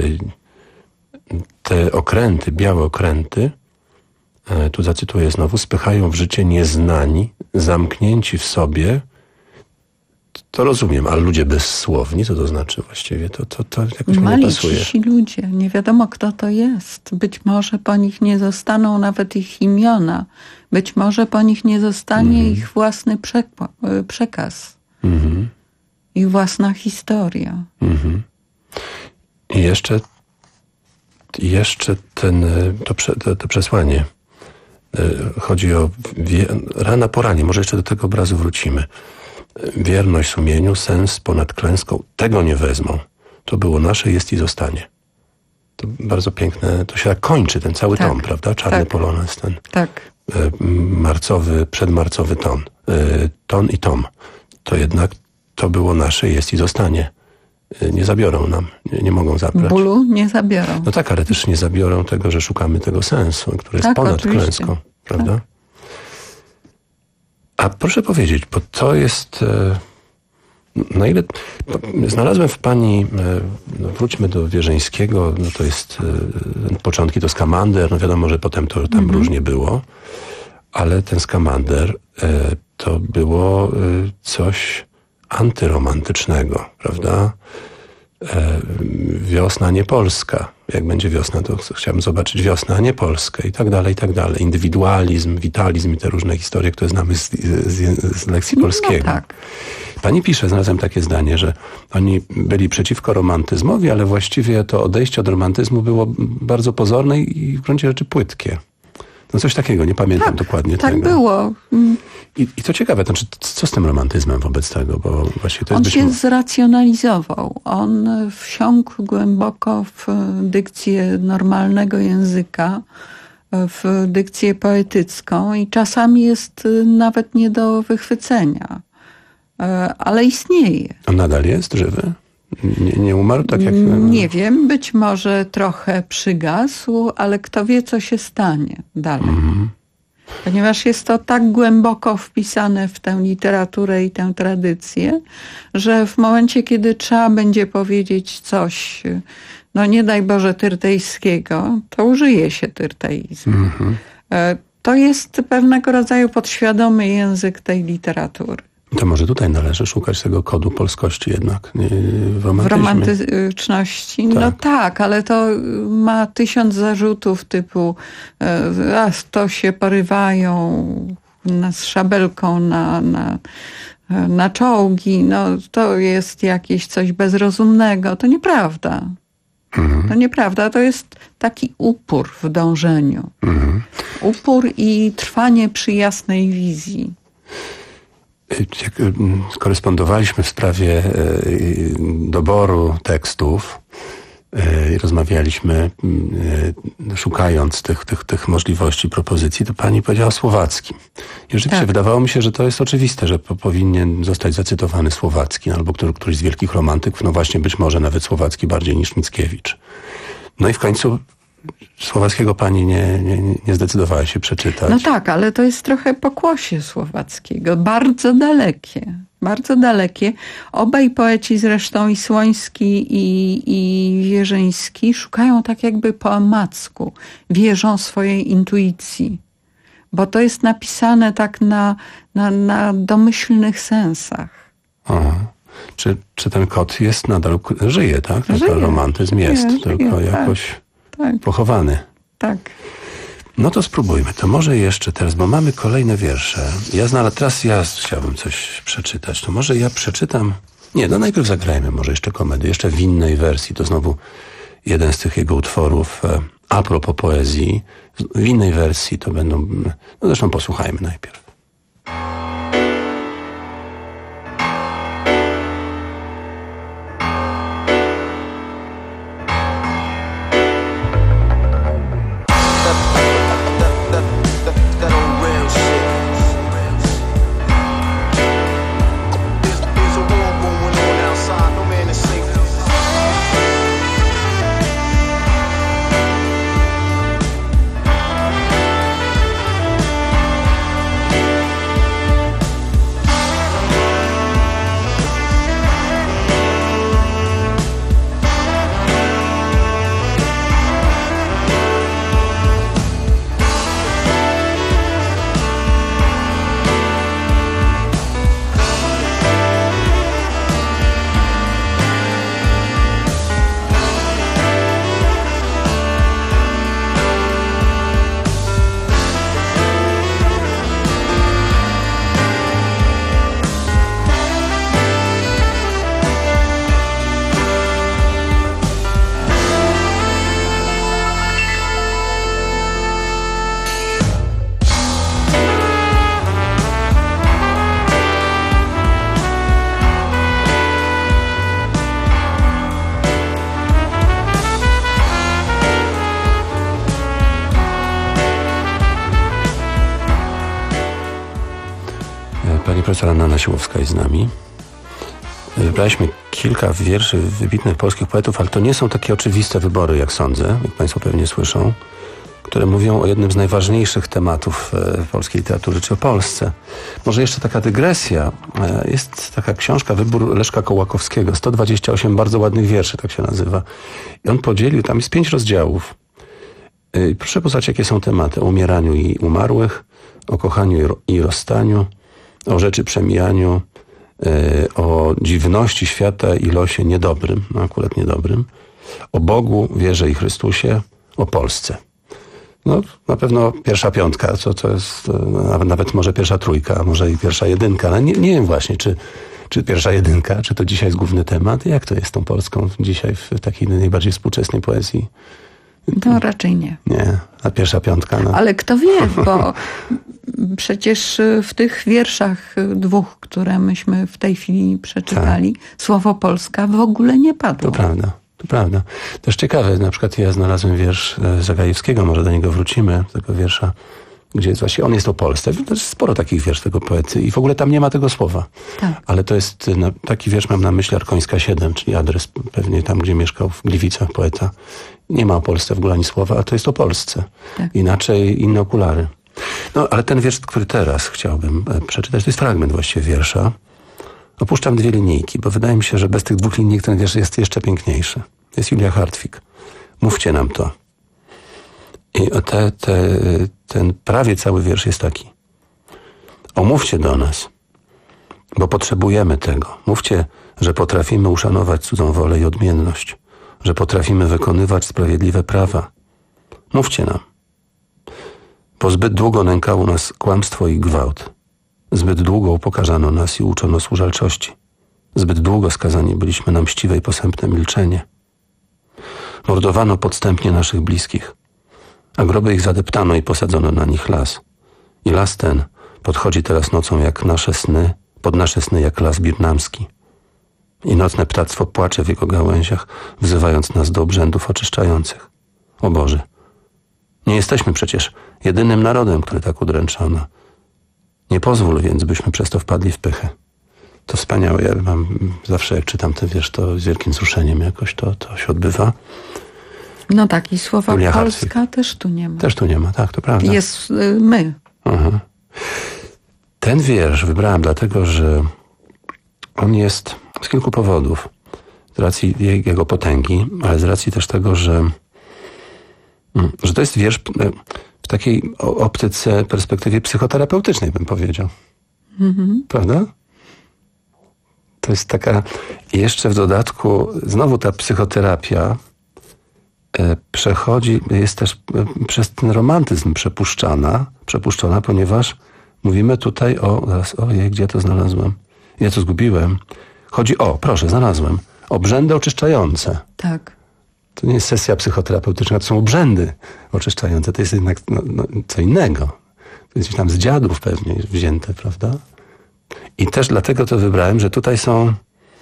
Te okręty, białe okręty, e, tu zacytuję znowu, spychają w życie nieznani, zamknięci w sobie. To rozumiem, ale ludzie bezsłowni, co to znaczy właściwie? To, to, to jakoś mi nie pasuje. Mali ludzie, nie wiadomo kto to jest. Być może po nich nie zostaną nawet ich imiona. Być może po nich nie zostanie mhm. ich własny przekła- przekaz. Mhm. Ich własna historia. Mhm. I jeszcze, jeszcze ten, to, to, to przesłanie. Chodzi o wie, rana po ranie. Może jeszcze do tego obrazu wrócimy. Wierność sumieniu, sens ponad klęską. Tego nie wezmą. To było nasze, jest i zostanie. To bardzo piękne. To się tak kończy, ten cały tak, tom, prawda? Czarny tak, polonez, ten tak. marcowy, przedmarcowy ton. Ton i tom. To jednak to było nasze, jest i zostanie. Nie zabiorą nam. Nie, nie mogą zabrać. Bólu nie zabiorą. No tak, ale też nie zabiorą tego, że szukamy tego sensu, który jest tak, ponad oczywiście. klęską. Prawda? Tak. A proszę powiedzieć, bo to jest, na ile, znalazłem w pani, no wróćmy do Wierzyńskiego, no to jest, początki to Skamander, no wiadomo, że potem to tam mm-hmm. różnie było, ale ten Skamander to było coś antyromantycznego, prawda? Wiosna, nie Polska. Jak będzie wiosna, to chciałbym zobaczyć wiosnę, a nie Polskę i tak dalej, i tak dalej. Indywidualizm, witalizm i te różne historie, które znamy z, z, z lekcji polskiego. No tak. Pani pisze, znalazłem takie zdanie, że oni byli przeciwko romantyzmowi, ale właściwie to odejście od romantyzmu było bardzo pozorne i w gruncie rzeczy płytkie. No coś takiego, nie pamiętam tak, dokładnie tak tego. Tak było. I, I to ciekawe, to znaczy, co z tym romantyzmem wobec tego? Bo właściwie to jest On być... się zracjonalizował. On wsiąkł głęboko w dykcję normalnego języka, w dykcję poetycką i czasami jest nawet nie do wychwycenia. Ale istnieje. On nadal jest żywy? Nie, nie umarł tak jak... Nie wiem, być może trochę przygasł, ale kto wie, co się stanie dalej. Mm. Ponieważ jest to tak głęboko wpisane w tę literaturę i tę tradycję, że w momencie, kiedy trzeba będzie powiedzieć coś, no nie daj Boże, tyrtejskiego, to użyje się tyrteizmu. Mm-hmm. To jest pewnego rodzaju podświadomy język tej literatury. To może tutaj należy szukać tego kodu polskości jednak w romantyzmie. W romantyczności? Tak. No tak, ale to ma tysiąc zarzutów typu a to się porywają na, z szabelką na, na, na czołgi. No to jest jakieś coś bezrozumnego. To nieprawda. Mhm. To nieprawda. To jest taki upór w dążeniu. Mhm. Upór i trwanie przy jasnej wizji. Jak korespondowaliśmy w sprawie doboru tekstów i rozmawialiśmy, szukając tych, tych, tych możliwości, propozycji, to pani powiedziała o słowackim. I rzeczywiście tak. wydawało mi się, że to jest oczywiste, że powinien zostać zacytowany Słowacki albo który, któryś z wielkich romantyków, no właśnie być może nawet Słowacki bardziej niż Mickiewicz. No i w końcu Słowackiego pani nie, nie, nie zdecydowała się przeczytać. No tak, ale to jest trochę pokłosie Słowackiego. Bardzo dalekie. Bardzo dalekie. Obaj poeci zresztą, i Słoński, i, i Wierzyński, szukają tak jakby po omacku. Wierzą swojej intuicji. bo to jest napisane tak na, na, na domyślnych sensach. Aha. Czy, czy ten kot jest nadal, żyje, tak? To Żyje, romantyzm żyje, jest, żyje, tylko tak, jakoś tak. pochowany. Tak. No to spróbujmy. To może jeszcze teraz, bo mamy kolejne wiersze. Ja znalazłem, teraz ja chciałbym coś przeczytać. To może ja przeczytam... Nie, no najpierw zagrajmy może jeszcze komedię, jeszcze w innej wersji. To znowu jeden z tych jego utworów e, a propos poezji. W innej wersji to będą... No zresztą posłuchajmy najpierw. Pani profesor Anna Nasiłowska jest z nami. Wybraliśmy kilka wierszy wybitnych polskich poetów, ale to nie są takie oczywiste wybory, jak sądzę, jak Państwo pewnie słyszą, które mówią o jednym z najważniejszych tematów w polskiej literatury, czy o Polsce. Może jeszcze taka dygresja. Jest taka książka, Wybór Leszka Kołakowskiego, sto dwadzieścia osiem bardzo ładnych wierszy, tak się nazywa. I on podzielił, tam jest pięć rozdziałów. I proszę posłuchać, jakie są tematy. O umieraniu i umarłych, o kochaniu i rozstaniu, o rzeczy przemijaniu, o dziwności świata i losie niedobrym, no akurat niedobrym, o Bogu, wierze i Chrystusie, o Polsce. No, na pewno pierwsza piątka, co to jest, nawet, nawet może pierwsza trójka, a może i pierwsza jedynka, ale nie, nie wiem właśnie, czy, czy pierwsza jedynka, czy to dzisiaj jest główny temat, jak to jest z tą Polską dzisiaj w takiej najbardziej współczesnej poezji? No raczej nie. Nie, a pierwsza piątka? No. Ale kto wie, bo przecież w tych wierszach dwóch, które myśmy w tej chwili przeczytali, tak, słowo Polska w ogóle nie padło. To prawda, to prawda. Też ciekawe, na przykład ja znalazłem wiersz Zagajewskiego, może do niego wrócimy, tego wiersza, gdzie jest właśnie, on jest o Polsce. To jest sporo takich wiersz tego poety i w ogóle tam nie ma tego słowa. Tak. Ale to jest, no, taki wiersz mam na myśli Arkońska siedem, czyli adres pewnie tam, gdzie mieszkał w Gliwicach poeta. Nie ma o Polsce w ogóle ani słowa, a to jest o Polsce. Tak. Inaczej inne okulary. No, ale ten wiersz, który teraz chciałbym przeczytać, to jest fragment właściwie wiersza. Opuszczam dwie linijki, bo wydaje mi się, że bez tych dwóch linijek ten wiersz jest jeszcze piękniejszy. Jest Julia Hartwig. Mówcie nam to. I te, te, ten prawie cały wiersz jest taki. Omówcie do nas, bo potrzebujemy tego. Mówcie, że potrafimy uszanować cudzą wolę i odmienność, że potrafimy wykonywać sprawiedliwe prawa. Mówcie nam. Bo zbyt długo nękało nas kłamstwo i gwałt. Zbyt długo upokarzano nas i uczono służalczości. Zbyt długo skazani byliśmy na mściwe i posępne milczenie. Mordowano podstępnie naszych bliskich, a groby ich zadeptano i posadzono na nich las. I las ten podchodzi teraz nocą jak nasze sny, pod nasze sny jak las birnamski. I nocne ptactwo płacze w jego gałęziach, wzywając nas do obrzędów oczyszczających. O Boże, nie jesteśmy przecież jedynym narodem, który tak udręczono. Nie pozwól więc, byśmy przez to wpadli w pychę. To wspaniałe. Ja mam zawsze, jak czytam ten wiersz, to z wielkim wzruszeniem jakoś to, to się odbywa. No tak, i słowa Julia Polska Hartwig. też tu nie ma. Też tu nie ma, tak, to prawda. Jest y, my. Aha. Ten wiersz wybrałem dlatego, że on jest z kilku powodów. Z racji jego potęgi, ale z racji też tego, że, że to jest wiersz w takiej optyce, perspektywie psychoterapeutycznej, bym powiedział. Mhm. Prawda? To jest taka... Jeszcze w dodatku, znowu ta psychoterapia e, przechodzi, jest też e, przez ten romantyzm przepuszczana, przepuszczona, ponieważ mówimy tutaj o... Zaraz, ojej, gdzie ja to znalazłem? Ja to zgubiłem. Chodzi o, proszę, znalazłem. Obrzędy oczyszczające. Tak. To nie jest sesja psychoterapeutyczna, to są obrzędy oczyszczające. To jest jednak no, no, co innego. To jest tam z dziadów pewnie wzięte, prawda? I też dlatego to wybrałem, że tutaj są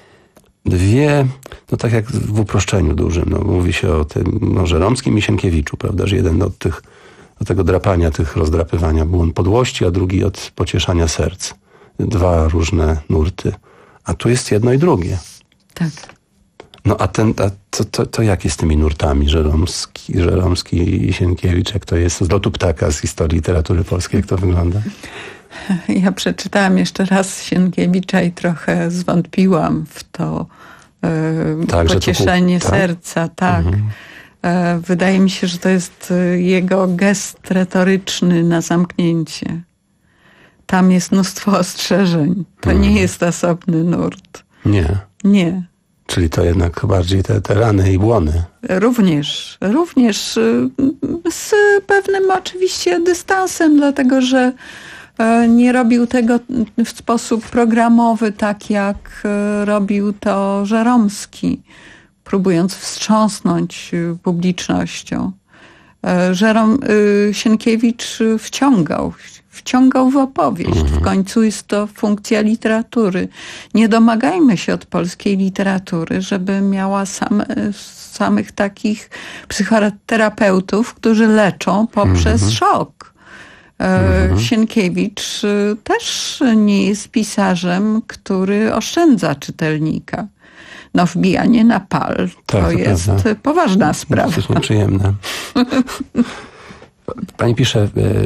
dwie, no tak jak w uproszczeniu dużym, no, mówi się o tym no, Żeromskim i Sienkiewiczu, prawda, że jeden od tych, od tego drapania, tych rozdrapywania błon podłości, a drugi od pocieszania serc. Dwa różne nurty. A tu jest jedno i drugie. Tak. No a, ten, a to, to, to jak jest z tymi nurtami? Żeromski, Żeromski i Sienkiewicz, jak to jest z lotu ptaka, z historii literatury polskiej, jak to wygląda? Ja przeczytałam jeszcze raz Sienkiewicza i trochę zwątpiłam w to e, tak, pocieszenie to, tak? serca. Tak. Mhm. E, wydaje mi się, że to jest jego gest retoryczny na zamknięcie. Tam jest mnóstwo ostrzeżeń. To mhm. nie jest osobny nurt. Nie. Nie. Czyli to jednak bardziej te, te rany i błony. Również. Również z pewnym oczywiście dystansem, dlatego że nie robił tego w sposób programowy, tak jak robił to Żeromski, próbując wstrząsnąć publicznością. Żerom, Sienkiewicz wciągał, wciągał w opowieść. Mhm. W końcu jest to funkcja literatury. Nie domagajmy się od polskiej literatury, żeby miała same, samych takich psychoterapeutów, którzy leczą poprzez mhm. szok. Mhm. Sienkiewicz też nie jest pisarzem, który oszczędza czytelnika. No wbijanie na pal to, tak, to jest prawda. Poważna sprawa. Dosyć nieprzyjemne. Pani pisze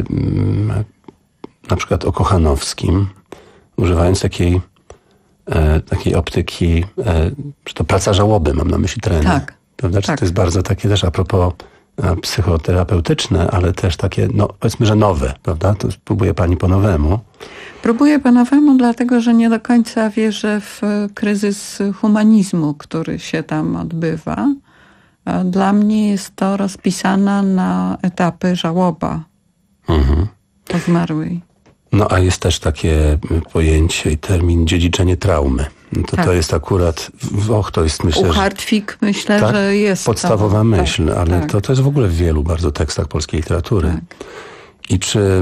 na przykład o Kochanowskim, używając takiej, takiej optyki, że to praca żałoby, mam na myśli trenę. Tak. Prawda? Tak. To jest bardzo takie też a propos psychoterapeutyczne, ale też takie, no powiedzmy, że nowe, prawda? To próbuje pani po nowemu. Próbuję po nowemu, dlatego że nie do końca wierzę w kryzys humanizmu, który się tam odbywa. Dla mnie jest to rozpisana na etapy żałoba mhm. po zmarłej. No a jest też takie pojęcie i termin dziedziczenie traumy. No to tak. to jest akurat, och, to jest myślę, U Hartwig myślę, tak, że jest podstawowa to, myśl, tak, ale tak. To, to jest w ogóle w wielu bardzo tekstach polskiej literatury. Tak. I czy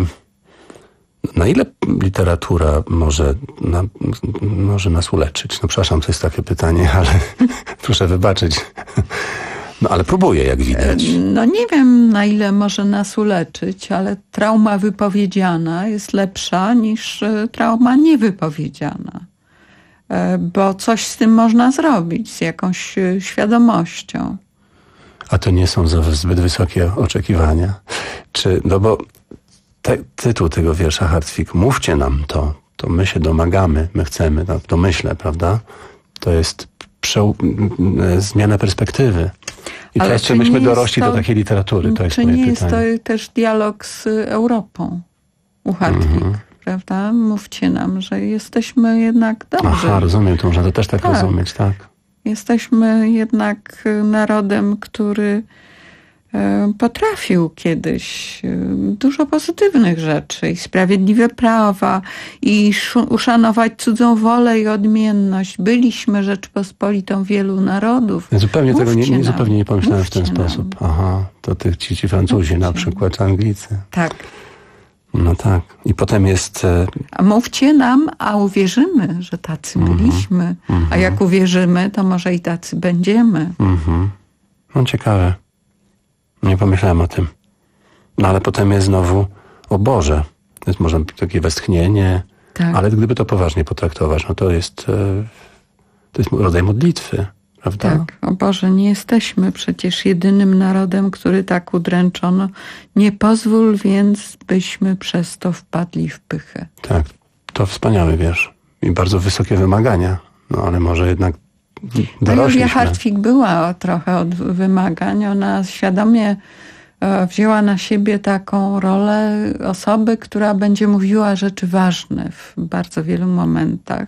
na ile literatura może, na, może nas uleczyć? No przepraszam, to jest takie pytanie, ale proszę wybaczyć. No ale próbuję, jak widać. No nie wiem, na ile może nas uleczyć, ale trauma wypowiedziana jest lepsza niż trauma niewypowiedziana. Bo coś z tym można zrobić, z jakąś świadomością. A to nie są zbyt wysokie oczekiwania? Czy, no bo te, tytuł tego wiersza Hartwig, mówcie nam to, to my się domagamy, my chcemy, no, to myślę, prawda? To jest prze, zmiana perspektywy. I ale teraz czy myśmy dorośli to, do takiej literatury? To jest czy moje nie pytanie. jest to też dialog z Europą u Hartwig, mm-hmm. prawda? Mówcie nam, że jesteśmy jednak dobrzy. Aha, rozumiem, to można to też tak, tak rozumieć, tak. Jesteśmy jednak narodem, który potrafił kiedyś dużo pozytywnych rzeczy i sprawiedliwe prawa i uszanować cudzą wolę i odmienność. Byliśmy Rzeczpospolitą wielu narodów. Ja zupełnie Mówcie tego nie, nie, nam, zupełnie nie pomyślałem w ten nam. sposób. Aha, to tych ci, ci Francuzi mówcie. Na przykład, czy Anglicy. Tak. No tak. I potem jest... A mówcie nam, a uwierzymy, że tacy mm-hmm. byliśmy. Mm-hmm. A jak uwierzymy, to może i tacy będziemy. Mm-hmm. No ciekawe. Nie pomyślałem o tym. No ale potem jest znowu o Boże. To jest może takie westchnienie, tak. ale gdyby to poważnie potraktować, no to jest, to jest rodzaj modlitwy, prawda? Tak, o Boże, nie jesteśmy przecież jedynym narodem, który tak udręczono. Nie pozwól więc, byśmy przez to wpadli w pychę. Tak, to wspaniały wiersz. I bardzo wysokie wymagania. No ale może jednak No Julia Hartwig była trochę od wymagań. Ona świadomie wzięła na siebie taką rolę osoby, która będzie mówiła rzeczy ważne w bardzo wielu momentach.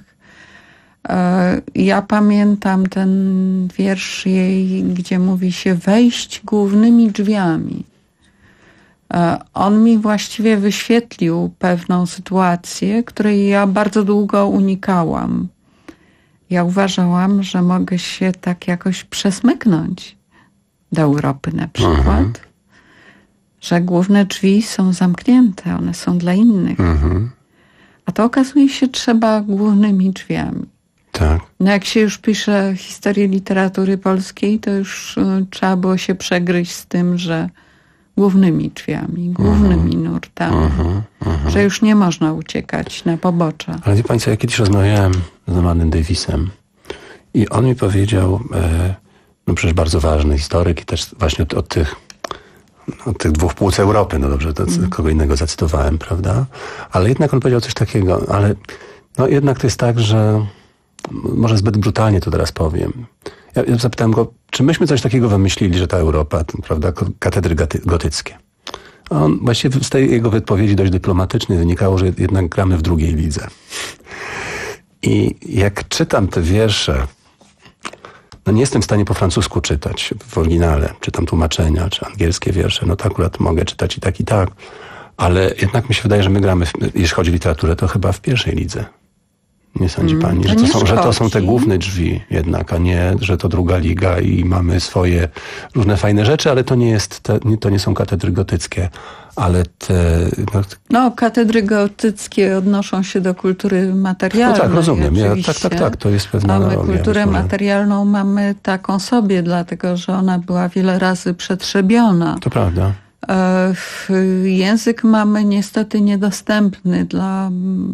Ja pamiętam ten wiersz jej, gdzie mówi się wejść głównymi drzwiami. On mi właściwie wyświetlił pewną sytuację, której ja bardzo długo unikałam. Ja uważałam, że mogę się tak jakoś przesmyknąć do Europy na przykład. Mhm. Że główne drzwi są zamknięte, one są dla innych. Mhm. A to okazuje się trzeba głównymi drzwiami. Tak. No jak się już pisze historię literatury polskiej, to już y, trzeba było się przegryźć z tym, że głównymi drzwiami, głównymi mhm. nurtami, mhm. Mhm. że już nie można uciekać na pobocza. Ale wie pani co, ja kiedyś rozmawiałem z Normanem Davisem i on mi powiedział, e, no przecież bardzo ważny historyk i też właśnie od, od tych od tych dwóch płuc Europy, no dobrze, to mm. kogo innego zacytowałem, prawda? Ale jednak on powiedział coś takiego, ale no jednak to jest tak, że może zbyt brutalnie to teraz powiem. Ja, ja zapytałem go, czy myśmy coś takiego wymyślili, że ta Europa, to, prawda, katedry gotyckie. A on właściwie z tej jego wypowiedzi dość dyplomatycznej wynikało, że jednak gramy w drugiej lidze. I jak czytam te wiersze, no nie jestem w stanie po francusku czytać w oryginale, czytam tłumaczenia, czy angielskie wiersze, no to akurat mogę czytać i tak, i tak, ale jednak mi się wydaje, że my gramy, w, jeśli chodzi o literaturę, to chyba w pierwszej lidze. Nie sądzi pani, że to, są, że to są te główne drzwi jednak, a nie, że to druga liga i mamy swoje różne fajne rzeczy, ale to nie jest, te, to nie są katedry gotyckie, ale te... No, no katedry gotyckie odnoszą się do kultury materialnej. No tak, rozumiem. Ja, tak, tak, tak, to jest pewna... A my kulturę materialną mamy taką sobie, dlatego, że ona była wiele razy przetrzebiona. To prawda. Język mamy niestety niedostępny dla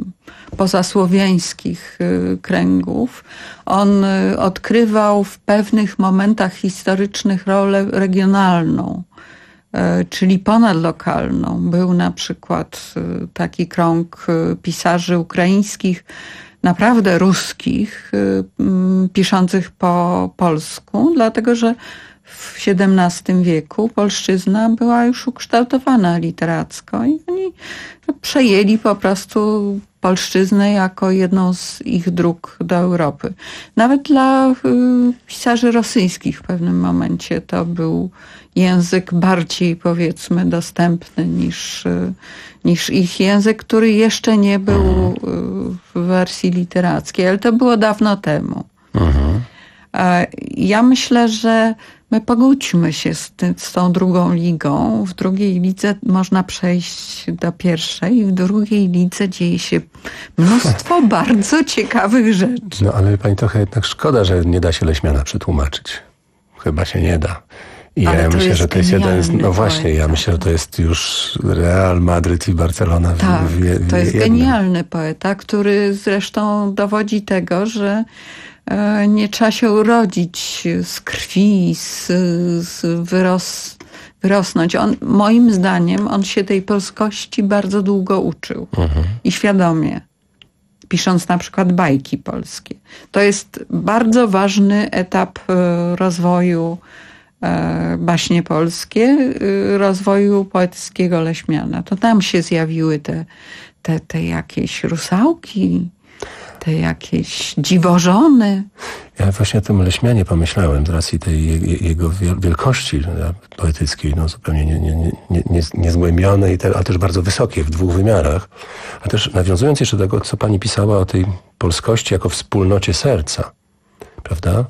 pozasłowiańskich kręgów. On odkrywał w pewnych momentach historycznych rolę regionalną, czyli ponadlokalną. Był na przykład taki krąg pisarzy ukraińskich, naprawdę ruskich, piszących po polsku, dlatego że w siedemnastym wieku polszczyzna była już ukształtowana literacko i oni przejęli po prostu polszczyznę jako jedną z ich dróg do Europy. Nawet dla y, pisarzy rosyjskich w pewnym momencie to był język bardziej, powiedzmy, dostępny niż, y, niż ich język, który jeszcze nie był y, w wersji literackiej, ale to było dawno temu. Mhm. Y, ja myślę, że my pogódźmy się z, ty, z tą drugą ligą. W drugiej lidze można przejść do pierwszej. W drugiej lidze dzieje się mnóstwo bardzo ciekawych rzeczy. No ale pani, trochę jednak szkoda, że nie da się Leśmiana przetłumaczyć. Chyba się nie da. I ja myślę, że to jest jeden z... No właśnie, poeta. Ja myślę, że to jest już Real Madryt i Barcelona. Tak, w, w, w to jest jednym. Genialny poeta, który zresztą dowodzi tego, że nie trzeba się urodzić z krwi, z, z wyros, wyrosnąć. On, moim zdaniem on się tej polskości bardzo długo uczył. Mhm. I świadomie. Pisząc na przykład bajki polskie. To jest bardzo ważny etap rozwoju baśnie polskie, rozwoju poetyckiego Leśmiana. To tam się zjawiły te, te, te jakieś rusałki, te jakieś dziwożony. Ja właśnie o tym Leśmianie pomyślałem z racji tej jego wielkości poetyckiej, no zupełnie nie, nie, nie, nie, niezgłębionej, a też bardzo wysokiej w dwóch wymiarach. A też nawiązując jeszcze do tego, co pani pisała o tej polskości jako wspólnocie serca, prawda?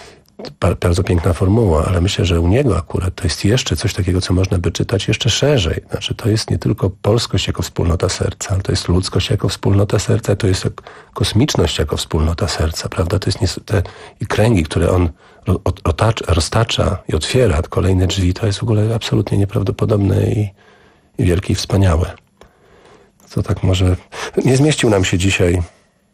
Bardzo piękna formuła, ale myślę, że u niego akurat to jest jeszcze coś takiego, co można by czytać jeszcze szerzej. Znaczy, to jest nie tylko polskość jako wspólnota serca, ale to jest ludzkość jako wspólnota serca, to jest kosmiczność jako wspólnota serca, prawda? To jest nie, te i kręgi, które on otacza, roztacza i otwiera, kolejne drzwi, to jest w ogóle absolutnie nieprawdopodobne i, i wielkie i wspaniałe. To tak może... Nie zmieścił nam się dzisiaj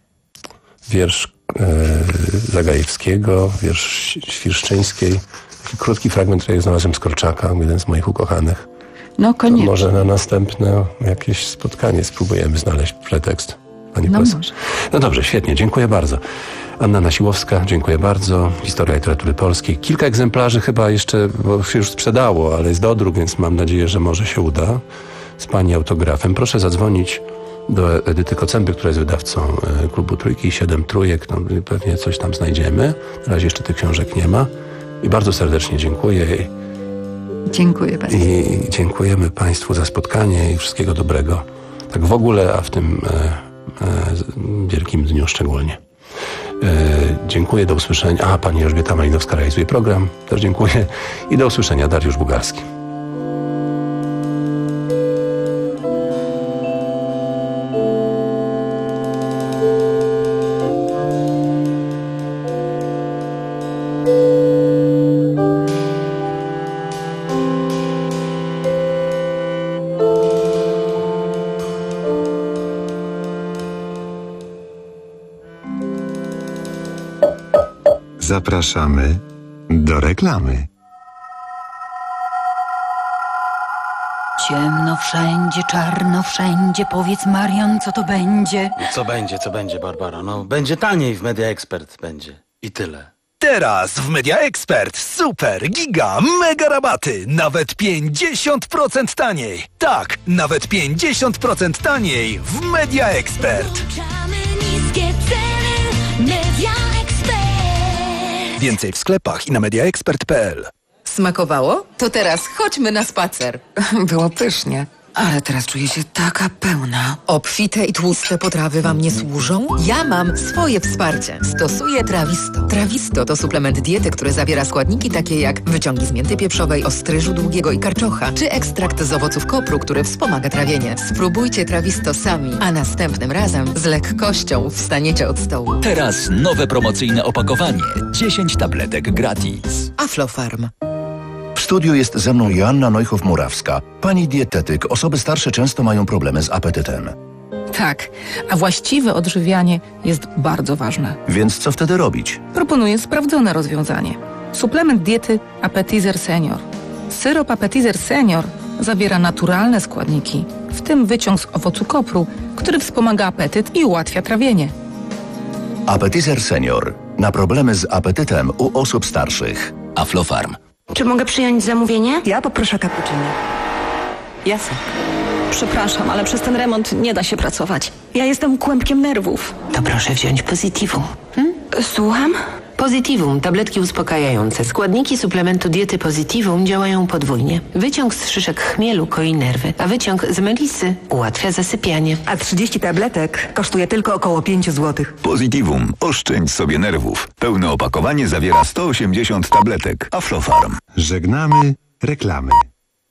wiersz Zagajewskiego, wiersz Świerszczyńskiej. Taki krótki fragment, który znalazłem z Korczaka, jeden z moich ukochanych. No koniecznie. To może na następne jakieś spotkanie spróbujemy znaleźć pretekst. Pani No profesor? może. No dobrze, świetnie, dziękuję bardzo. Anna Nasiłowska, dziękuję bardzo. Historia literatury polskiej. Kilka egzemplarzy chyba jeszcze, bo się już sprzedało, ale jest dodruk, więc mam nadzieję, że może się uda. Z pani autografem. Proszę zadzwonić do Edyty Kocęby, która jest wydawcą e, Klubu Trójki, Siedem Trójek. No, pewnie coś tam znajdziemy. Na razie jeszcze tych książek nie ma. I bardzo serdecznie dziękuję. Dziękuję bardzo. I dziękujemy Państwu za spotkanie i wszystkiego dobrego. Tak w ogóle, a w tym e, e, wielkim dniu szczególnie. E, dziękuję, do usłyszenia. A, pani Elżbieta Malinowska realizuje program. Też dziękuję. I do usłyszenia. Dariusz Bugalski. Zapraszamy do reklamy. Ciemno wszędzie, czarno wszędzie. Powiedz, Marion, co to będzie? Co będzie, co będzie, Barbara? No, będzie taniej w Media Expert, będzie. I tyle. Teraz w Media Expert super, giga, mega rabaty. Nawet pięćdziesiąt procent taniej. Tak, nawet pięćdziesiąt procent taniej w Media Expert. Niskie ceny, Media Expert. Więcej w sklepach i na media expert kropka p l. Smakowało? To teraz chodźmy na spacer. Było pysznie, ale teraz czuję się taka pełna. Obfite i tłuste potrawy wam nie służą? Ja mam swoje wsparcie. Stosuję Trawisto. Trawisto to suplement diety, który zawiera składniki takie jak wyciągi z mięty pieprzowej, ostryżu długiego i karczocha, czy ekstrakt z owoców kopru, który wspomaga trawienie. Spróbujcie Trawisto sami, a następnym razem z lekkością wstaniecie od stołu. Teraz nowe promocyjne opakowanie. dziesięć tabletek gratis. Aflofarm. W studiu jest ze mną Joanna Neuchow-Murawska. Pani dietetyk, osoby starsze często mają problemy z apetytem. Tak, a właściwe odżywianie jest bardzo ważne. Więc co wtedy robić? Proponuję sprawdzone rozwiązanie. Suplement diety Appetizer Senior. Syrop Appetizer Senior zawiera naturalne składniki, w tym wyciąg z owocu kopru, który wspomaga apetyt i ułatwia trawienie. Appetizer Senior. Na problemy z apetytem u osób starszych. Aflofarm. Czy mogę przyjąć zamówienie? Ja poproszę cappuccino. Jasne. Przepraszam, ale przez ten remont nie da się pracować. Ja jestem kłębkiem nerwów. To proszę wziąć Positivum. Hmm? Słucham? Positivum, tabletki uspokajające. Składniki suplementu diety Positivum działają podwójnie. Wyciąg z szyszek chmielu koi nerwy, a wyciąg z melisy ułatwia zasypianie. A trzydzieści tabletek kosztuje tylko około pięć złotych. Positivum. Oszczędź sobie nerwów. Pełne opakowanie zawiera sto osiemdziesiąt tabletek. Aflofarm. Żegnamy reklamy.